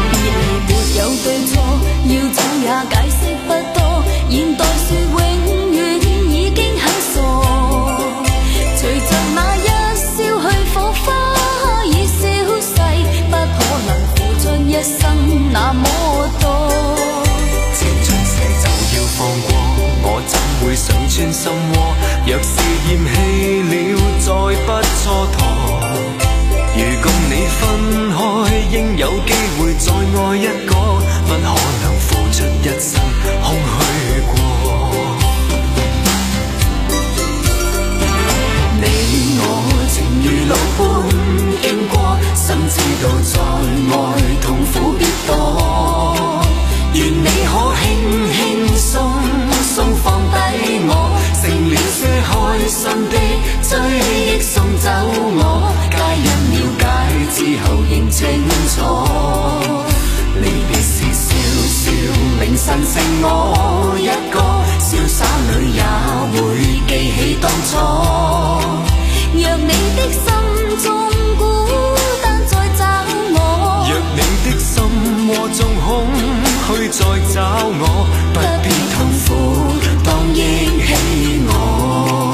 要走也解釋不多，現代說永蹉跎。如共你分開，應有機會再愛一個，不可能付出一生空虛過。你我情如路般經過，心知道在愛痛苦必多。願你可輕輕鬆鬆放低我，成了些開心的追憶送走我。皆因了解之後認清楚，離別時笑笑明晨剩我一個，瀟灑裏也會記起當初。若你的心中孤單再找我，若你的心窩中空虛再找我，不必痛苦，當憶起我。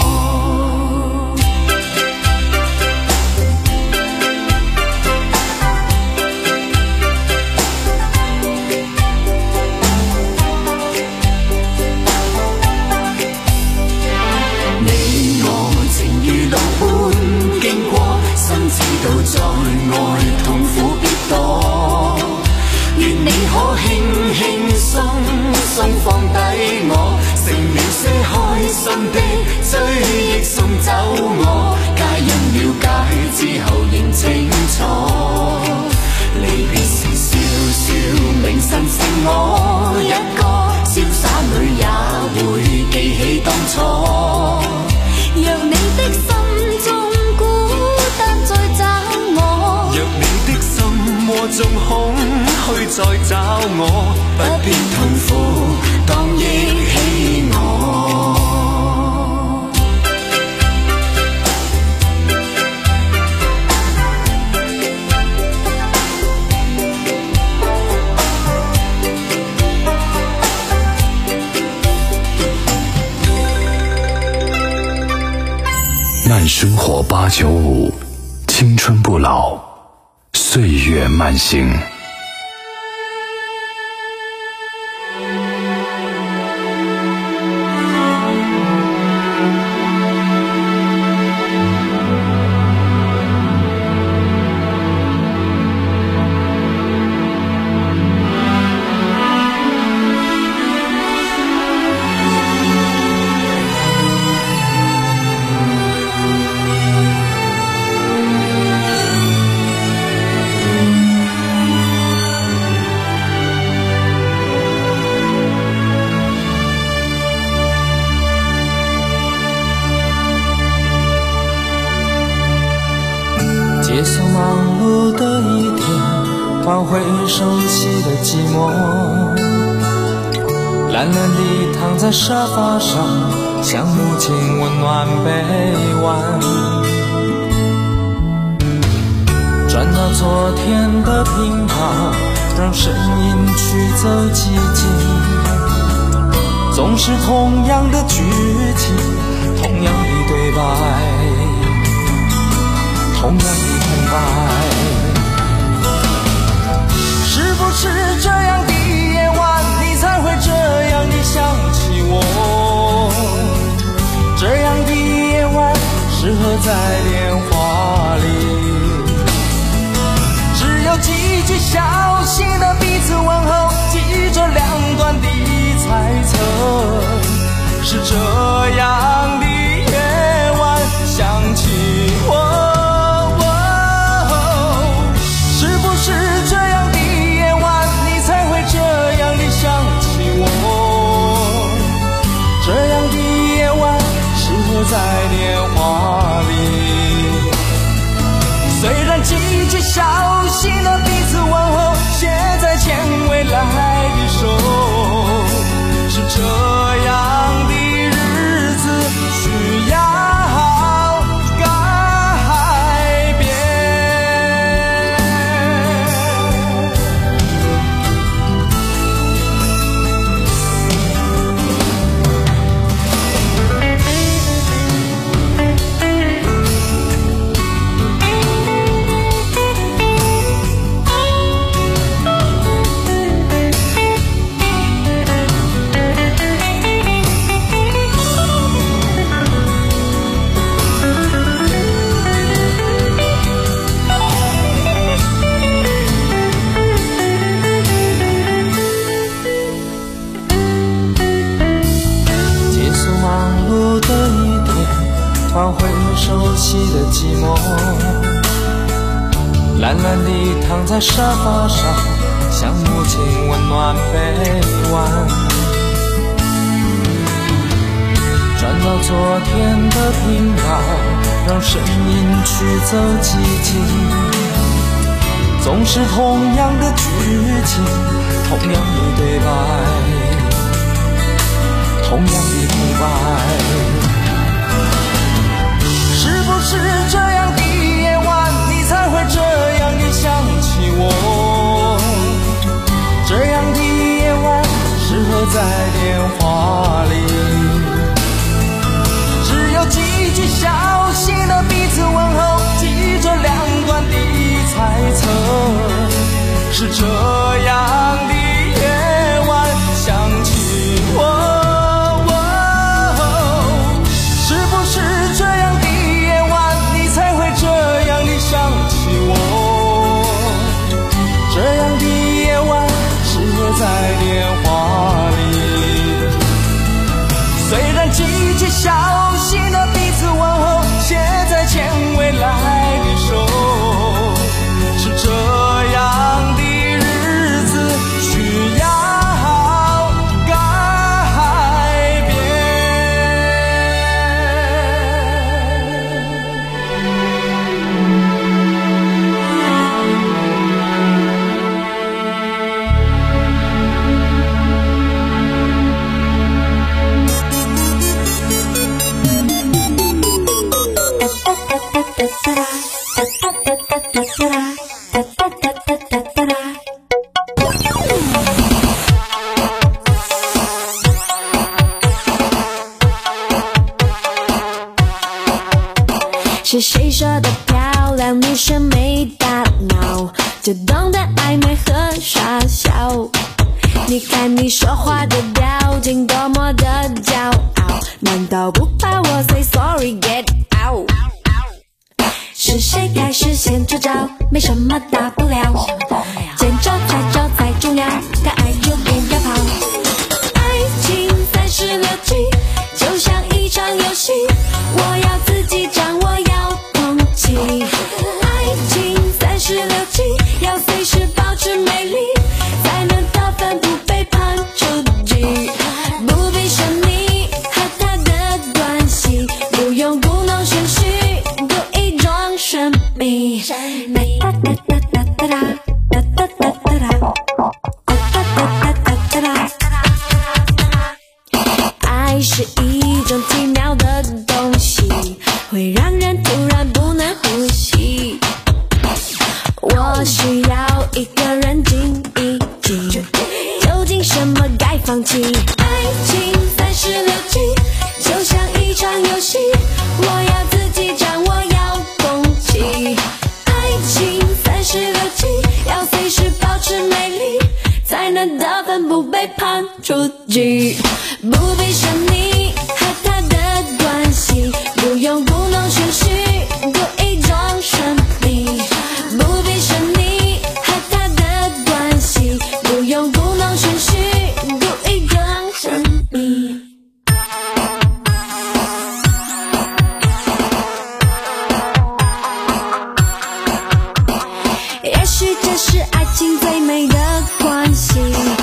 你我情如路般經過，心知道在愛痛苦必多。願你可輕輕鬆鬆放低我，成了些開心的追憶送走我。皆因了解之後認清楚，離別時笑笑明晨剩我一個，瀟灑裏也會記起當初。若你的心中孤單再找我，若你的心窩中空虛再找我，不必痛苦，當憶起我。 慢生活八九五，青春不老，岁月慢行。 街上忙碌的一天，换回熟悉的寂寞。懒懒地躺在沙发上，想母亲温暖臂弯。转到昨天的乒乓，让声音驱走寂静。总是同样的剧情，同样的对白，同样的空白。是不是这样的夜晚，你才会这样的想起我？这样的夜晚适合在电话里，只有几句小心的彼此问候，记着两端的猜测。是这样的夜晚想起我， 寂寞，懒懒地躺在沙发上，像母亲温暖臂弯。转到昨天的频道，让声音驱走寂静。总是同样的剧情，同样的对白，同样的空白。是不是这样的夜晚，你才会这样的想起我？这样的夜晚适合在电话里，只有几句小心的彼此问候，记着两端的猜测。是这样的夜晚想起我。在电话里，虽然几句小心的彼此问候写在前未来的手，是这样的日子需要改变。 是谁说的漂亮女生没大脑，就懂得暧昧和傻笑？你看你说话的表情多么的骄傲，难道不怕我 say sorry get out？ 是谁开始先出招？没什么大不了，见招拆招才重要，敢爱就不要跑。爱情三十六计，就像一场游戏，我要自己掌握，要同情。爱情三十六计，要随时保持美丽，才能得分不被判出局。不必说你和他的关系，不用故弄玄虚，故意装神秘。哒哒哒哒哒哒哒哒哒哒哒哒哒哒哒。爱是一种奇妙的东西，会让人突然不能呼吸。我需要一个人静一静，究竟什么该放弃？爱情三十六计，就像一场游戏，我要自己掌握，要共情。爱情三十六计，要随时保持美丽，才能得分不被判出局。不必说你和他的关系，不用故弄玄虚，故意装神秘。不必说你和他的关系，不用故弄玄虚，故意装神秘。也许这是爱情最美的关系，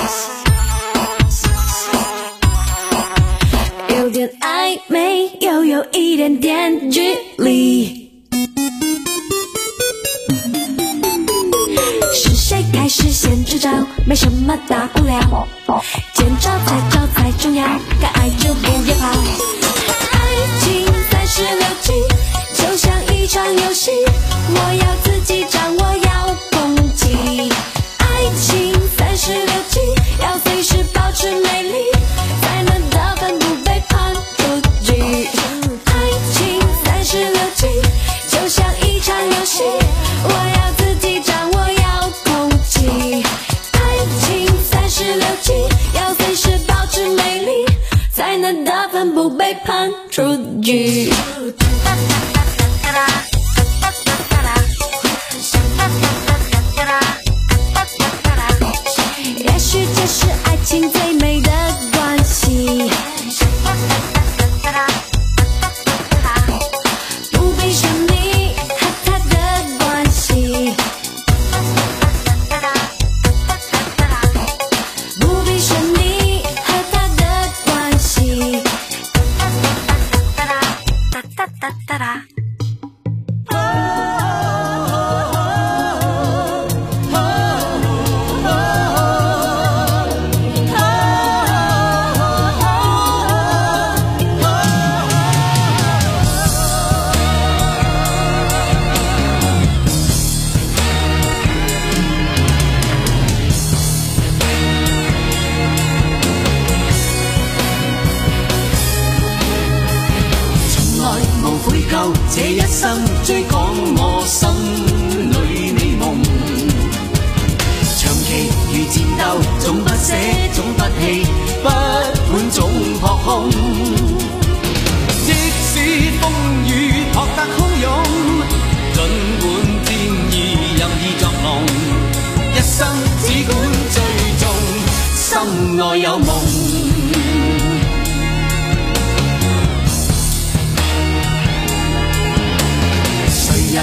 有点暧昧，又有一点点距离。是谁开始先出招？没什么大不了，见招拆招才重要，该爱就不要跑。爱情三十六计，就像一场游戏，我要自己掌握，要共情。爱情三十六计，要随时保持美丽，才能得分不被判出局。爱情三十六计，就像一场游戏，我要自己掌握，要共情。爱情三十六计，要随时保持美丽，才能得分不被判出局。也许这是爱情最美的关系，不必说你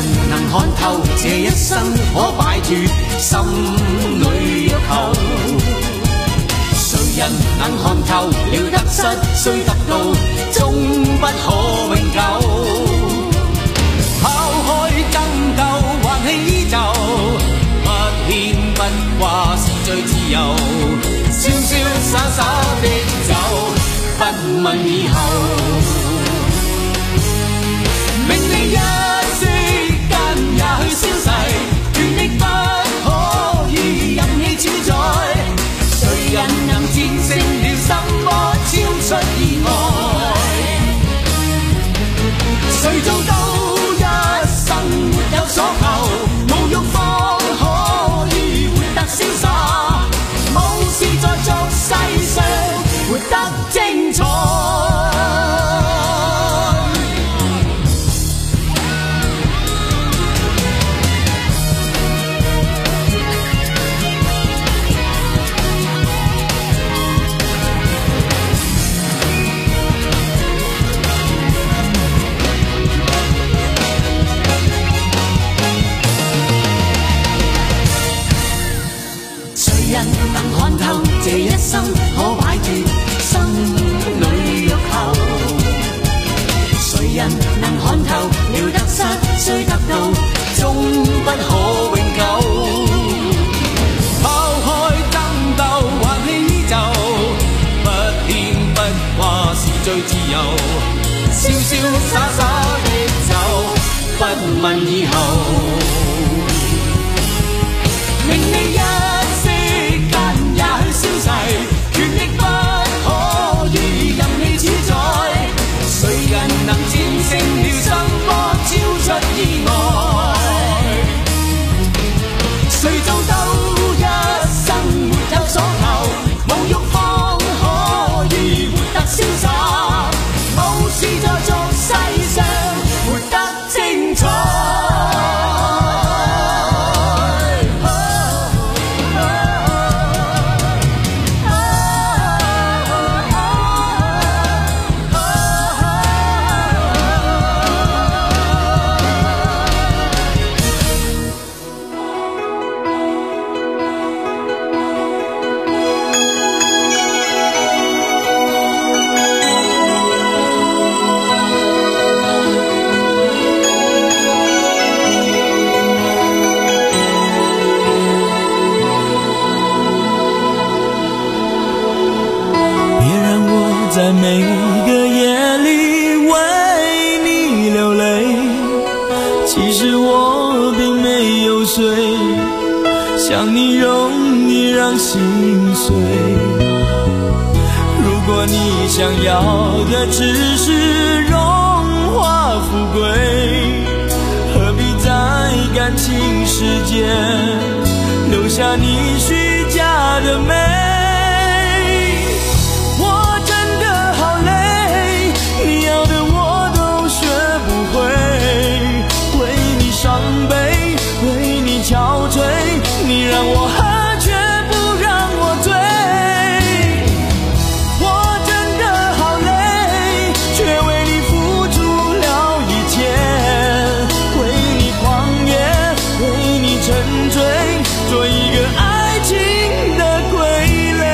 能看透這一生可擺脱心裏欲求？誰人能看透了得失雖得到終不可永久？拋開爭鬥還起就不牽不掛是最自由，瀟瀟灑灑的走，不問以後。命你一息間也去消逝，權力不可以任你主宰。誰人能戰勝了什麼超出意外？誰做到一生沒有所求，無欲方可以活得瀟灑，無事在俗世上活得精彩。能看透這一生可擺脱心裏欲求？誰人能看透了得失雖得到終不可永久？拋開爭鬥還起就不牽不掛是最自由，瀟瀟灑灑的走，不問以後。命你一權力不可以任你主宰，誰人能戰勝了什麼超出意外？誰做到一生沒有所求，無欲方可以活得瀟灑，無事在俗世上活得精彩。 在每个夜里为你流泪，其实我并没有睡，想你容易让心碎。如果你想要的只是荣华富贵，何必在感情世界留下你虚假的美？憔悴，你让我喝却不让我醉，我真的好累，却为你付出了一切，为你狂野，为你沉醉，做一个爱情的傀儡。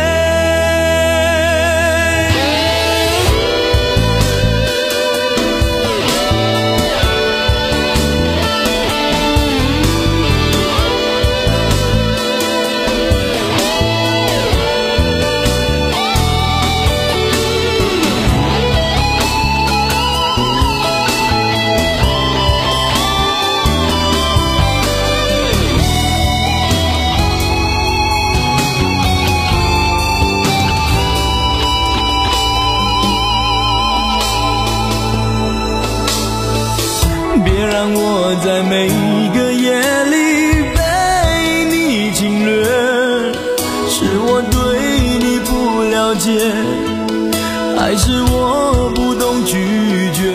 别让我在每个夜里被你侵略，是我对你不了解，还是我不懂拒绝？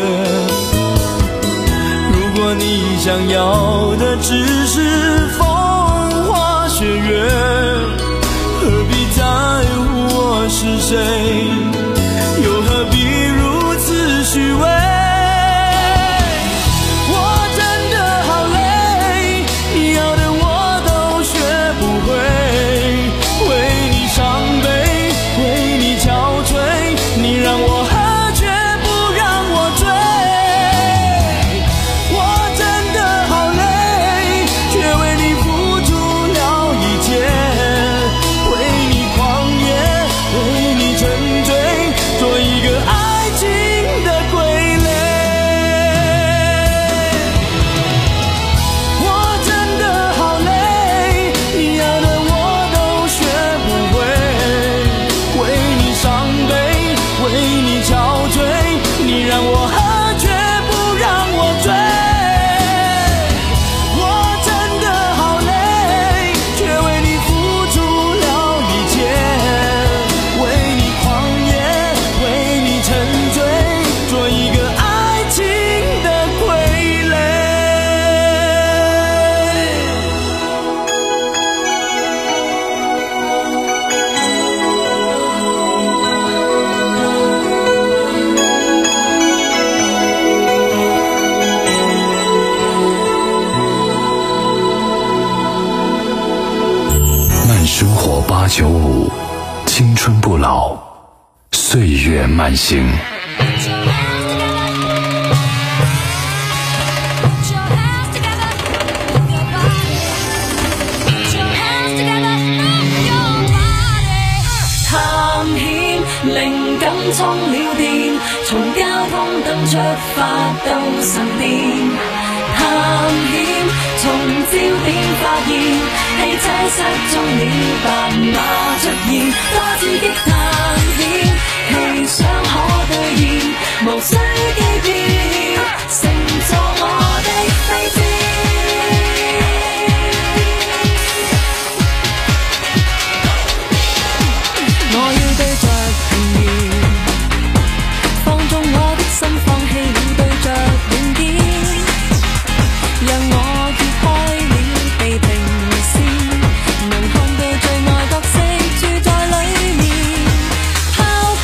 如果你想要的只是风花雪月，何必在乎我是谁？又何必如此虚伪？我真的好累， 生活八九五，青春不老，岁月慢行。 靈感充了電，從交通燈出發到神殿，探險從焦點發現，汽車失蹤了，白馬出現，多刺激探險，奇想可兌現，無需機票，乘坐我的飛氈。我要對着平原，放縱我的心，放棄了對着軟件，讓我揭開了地平線，能看到最愛角色住在裡面，拋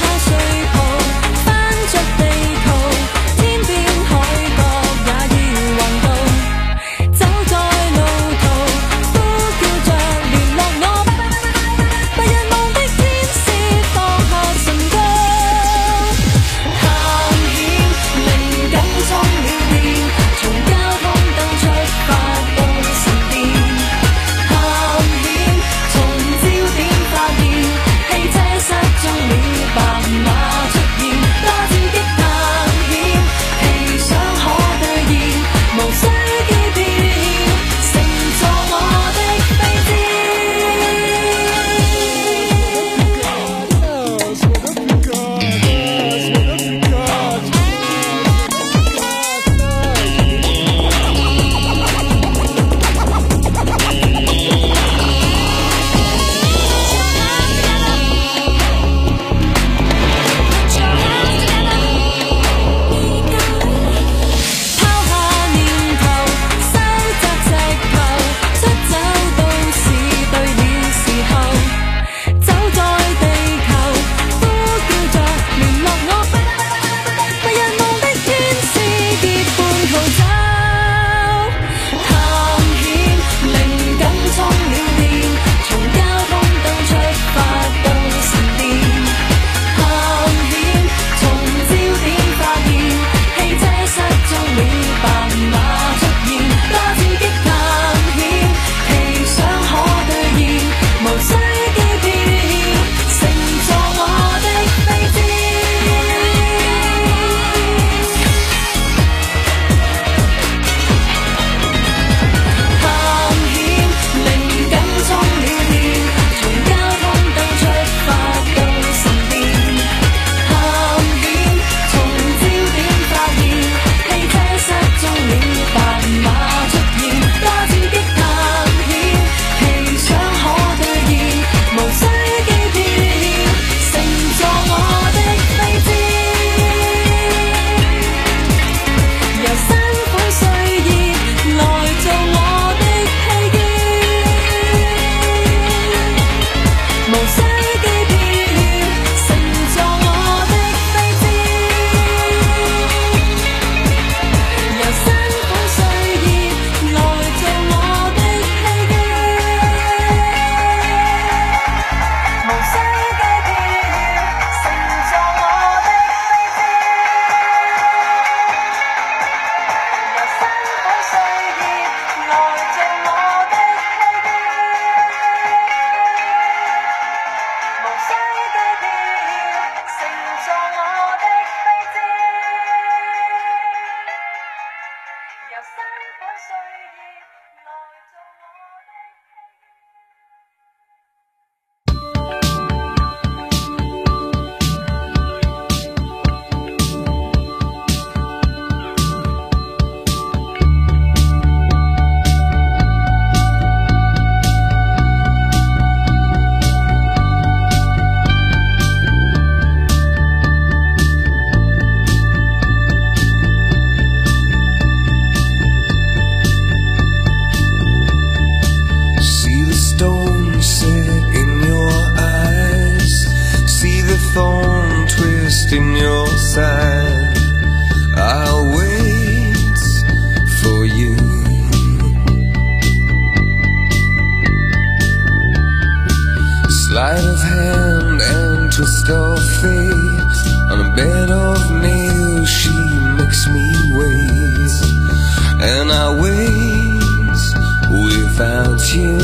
Sleight of hand and twist of fate. On a bed of nails she makes me wait. And I wait without you,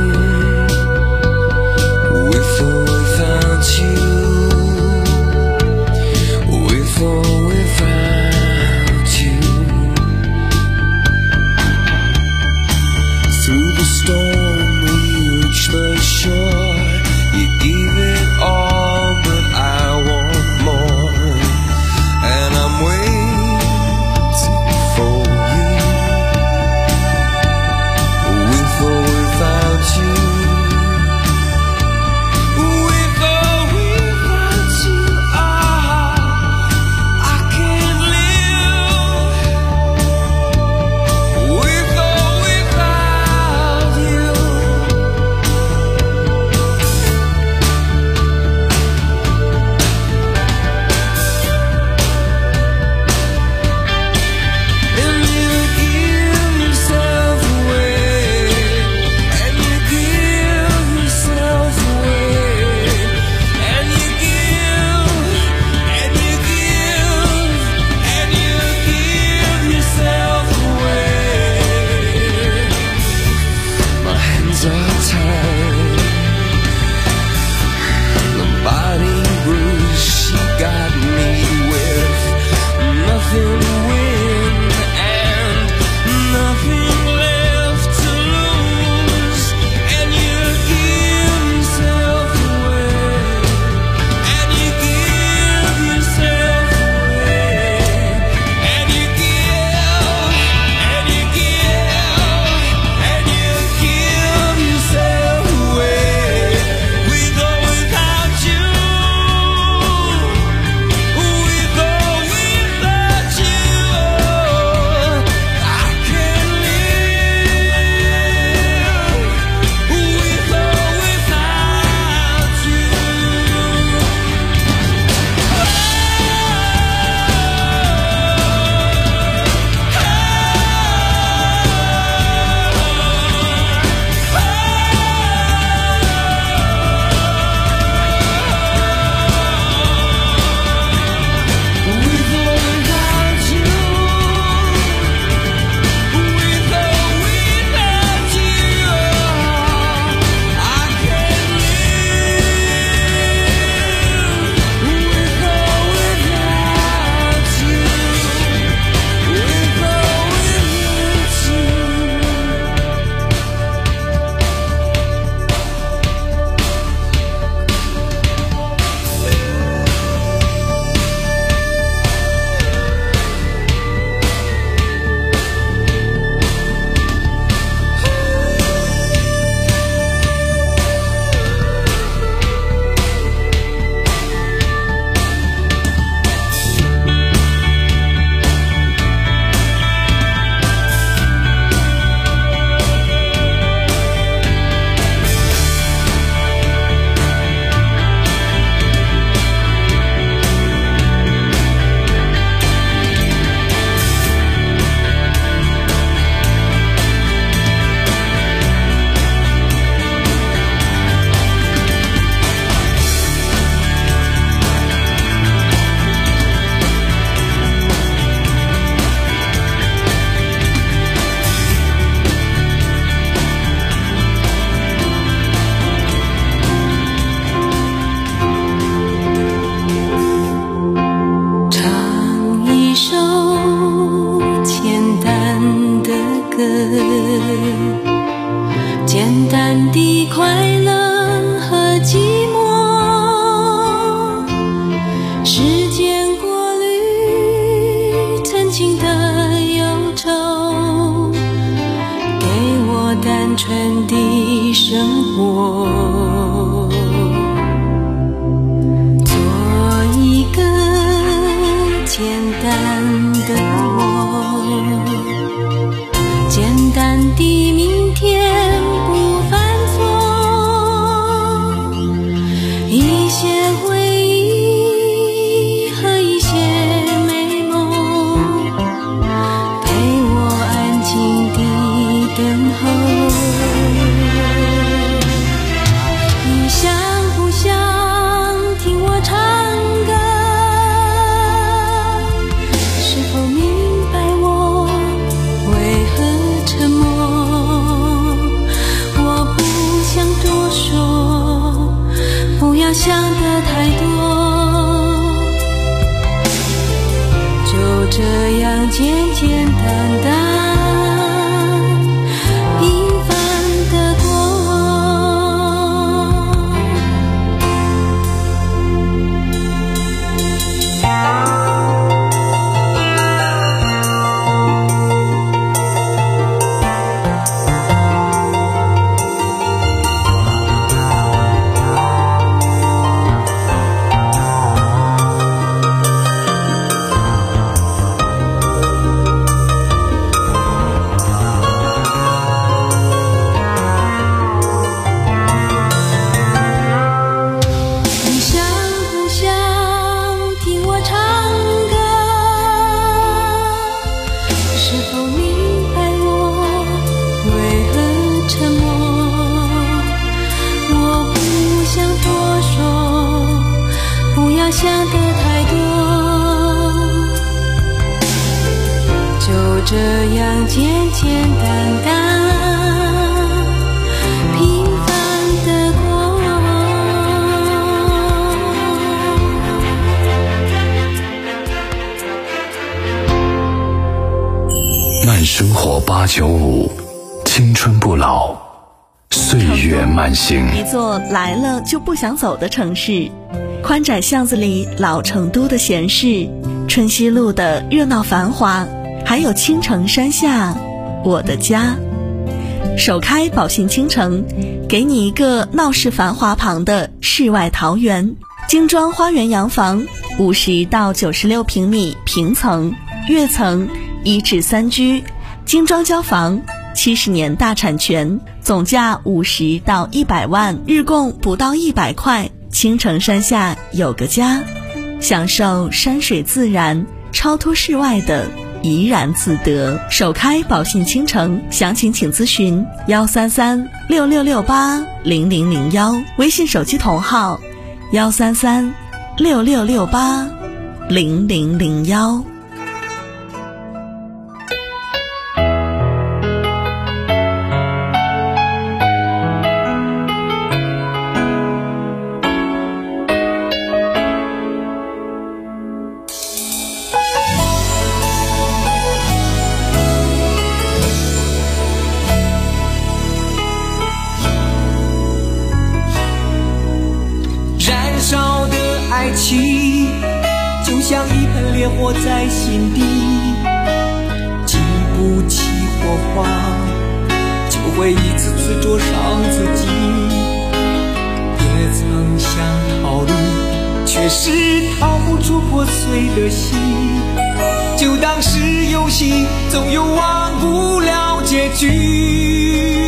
with or without you, with or without you. Through the storm we reach the shore. You gave it all, but I want more. And I'm waiting for you, with or without you, with or without you. Ah, I can't live with or without you. And you give yourself away, and you give yourself away, and you give, and you give, and you give yourself away. My hands are tied, the body bruise she got me with. Nothing to win and nothing left to lose. And you give yourself away, and you give yourself away, and you give, and you give, and you give yourself away, with or without you, with or without you. I can't live with or without you. With or without you, with or without you, I can't live with or without you, with or唱一首简单的歌，简单的快乐和寂寞。时间过滤曾经的忧愁，给我单纯的生活。做一个简单的我，简单的明天不犯错，一些回忆和一些美梦，陪我安静地等候。你想想的太多，就这样简简单单平凡的过。想的太多，就这样简简单单平凡的过。 慢生活八九五，青春不老，岁月慢行。 一座来了就不想走的城市，宽窄巷子里老成都的闲适，春熙路的热闹繁华，还有青城山下我的家。首开宝信倾城，给你一个闹市繁华旁的世外桃源。精装花园洋房，五十到九十六平米平层，跃层一至三居，精装交房，七十年大产权，总价五十到一百万，日供不到一百块。青城山下有个家，享受山水自然，超脱世外的怡然自得。首开宝信倾城，详情请咨询幺三三六六六八零零零幺，微信手机同号幺三三六六六八零零零幺。 爱情就像一盆烈火在心底，经不起火花，就会一次次灼伤自己。也曾想逃离，却是逃不出破碎的心。就当是游戏，总有忘不了结局。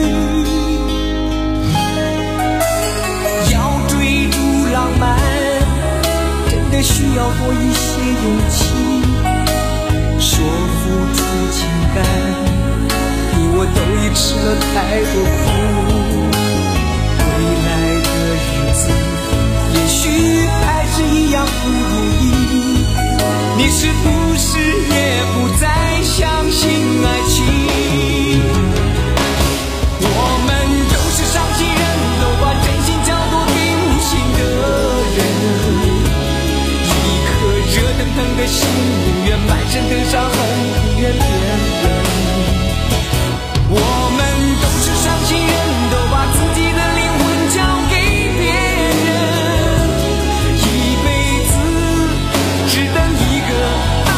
要追逐浪漫，需要多一些勇气，说付出情感，你我都已吃了太多苦。未来的日子也许还是一样不如意，你是不是也不再相信爱情？我们都是伤心人，都把真心交托给无心的人，热腾腾的心，宁愿满身的伤痕，不愿变冷。我们都是伤心人，都把自己的灵魂交给别人，一辈子只等一个爱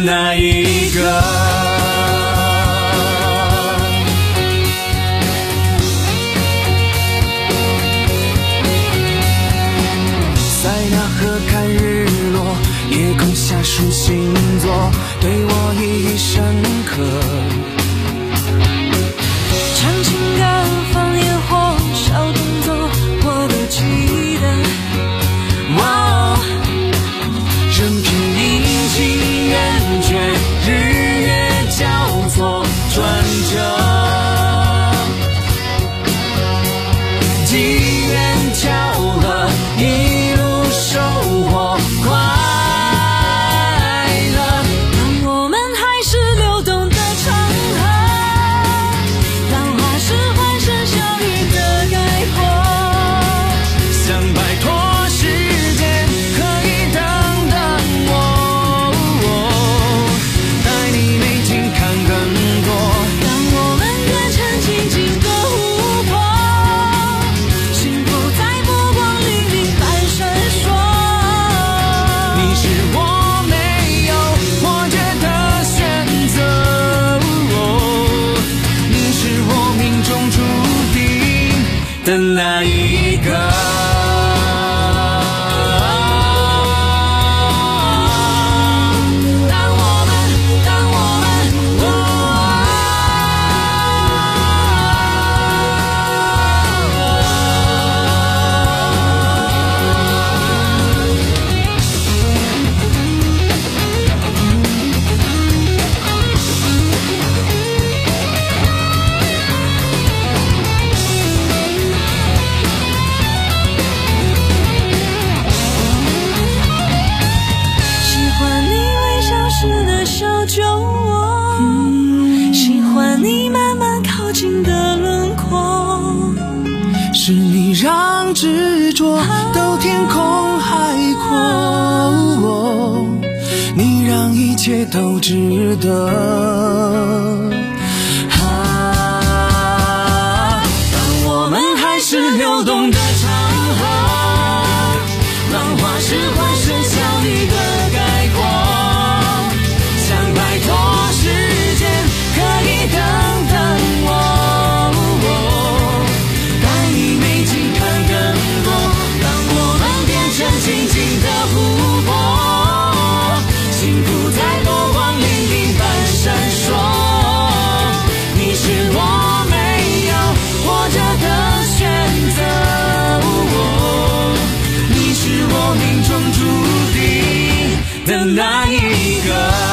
那一个。塞纳河看日落，夜空下数星座，对我意义深刻。 唱情歌放烟火，小动作我都记得。 哇，任凭阴晴圆缺，日月交错转折，机缘巧合，一路收获快乐。 当我们还是流动的长河，当花是欢声笑语的概括， 想摆脱时间，可以等等我，带你美景看更多。 当我们变成静静的湖泊，幸福在波光粼粼般闪烁。 你是我没有活着的选择，你是我命中注定的那一个。 喜欢你微笑时的小酒窝，喜欢你慢慢靠近的轮廓， 是你让执着都天空海阔，你让一切都值得。啊，当我们还是流动的长河，浪花是欢声笑语的概括，想摆脱时间，可以等等我，带你美景看更多。当我们变成静静的湖泊，幸福在波光粼粼般闪烁。你是我没有活着的选择，你是我命中注定的那一个。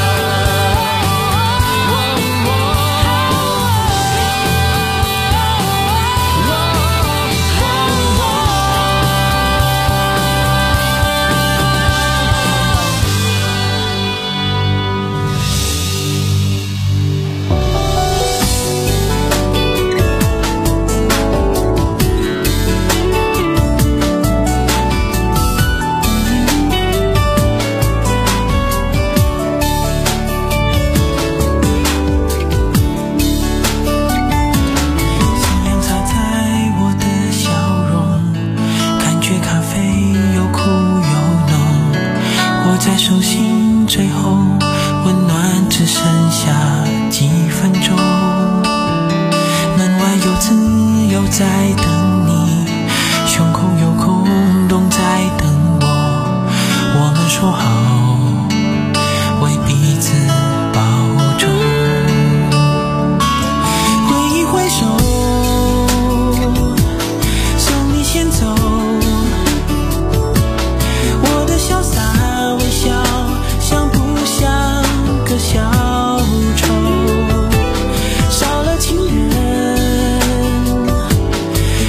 在手心最后温暖只剩下几分钟，门外有自由在等你，胸口有空洞在等我，我们说好为彼此保重。挥一挥手，送你先走，我的潇洒微笑像不像个小丑，少了情人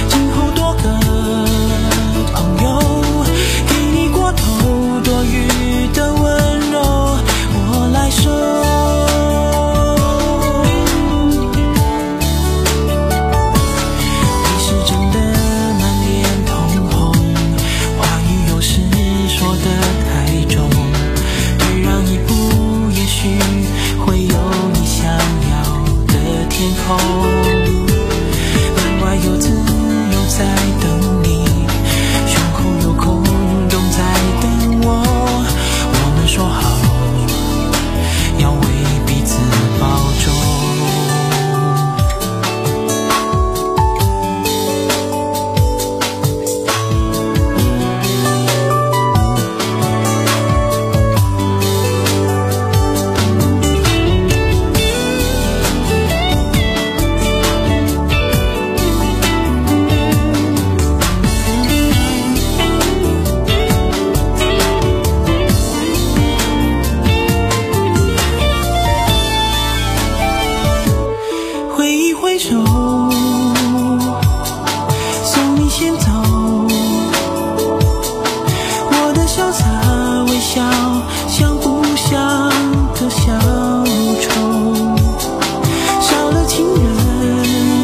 笑，像不像的小丑。少了情人，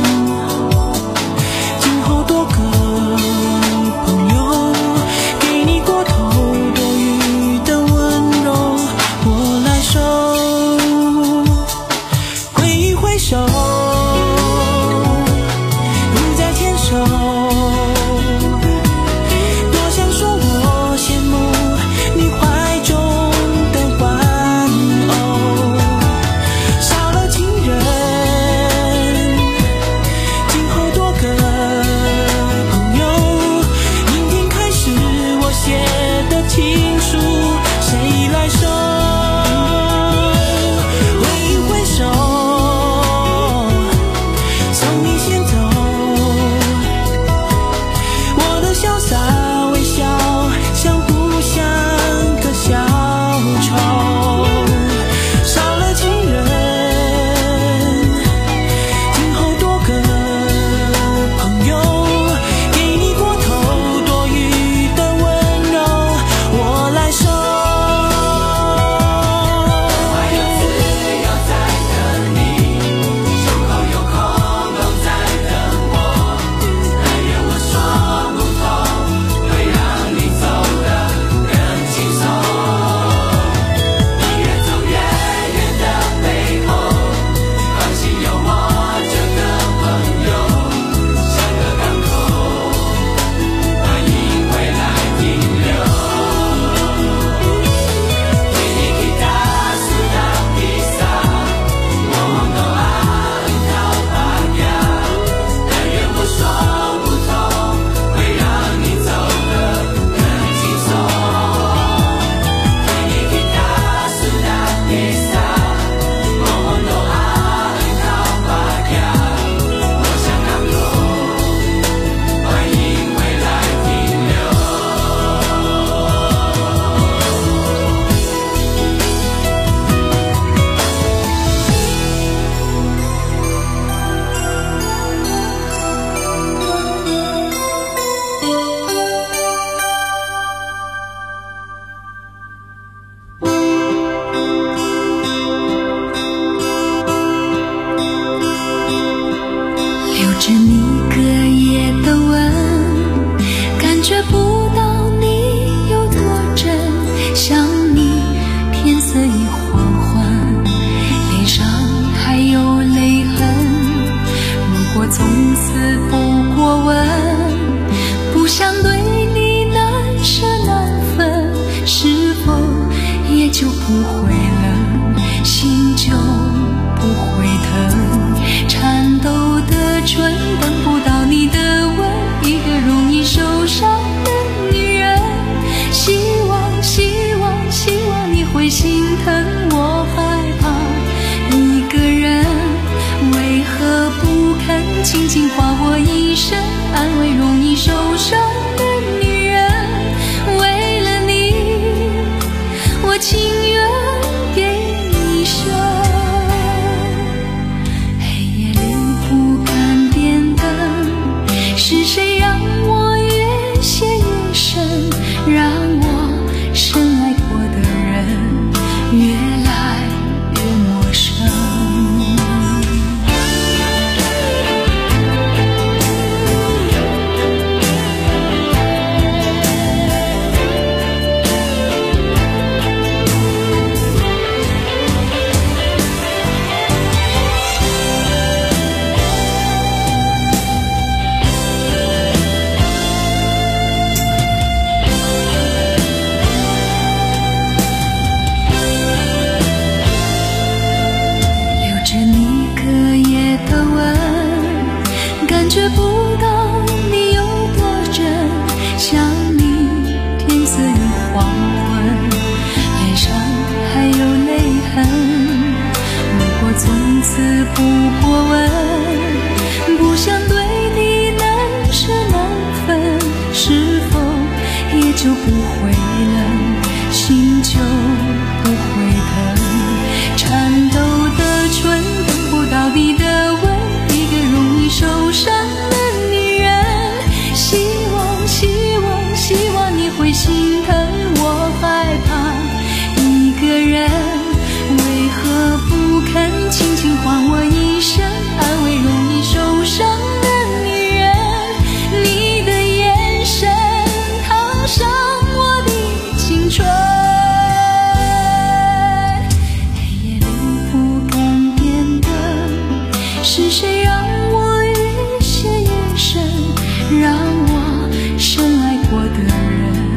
今后多个朋友，给你过头多余的温柔，我来收。挥一挥手，不再牵手。 就不会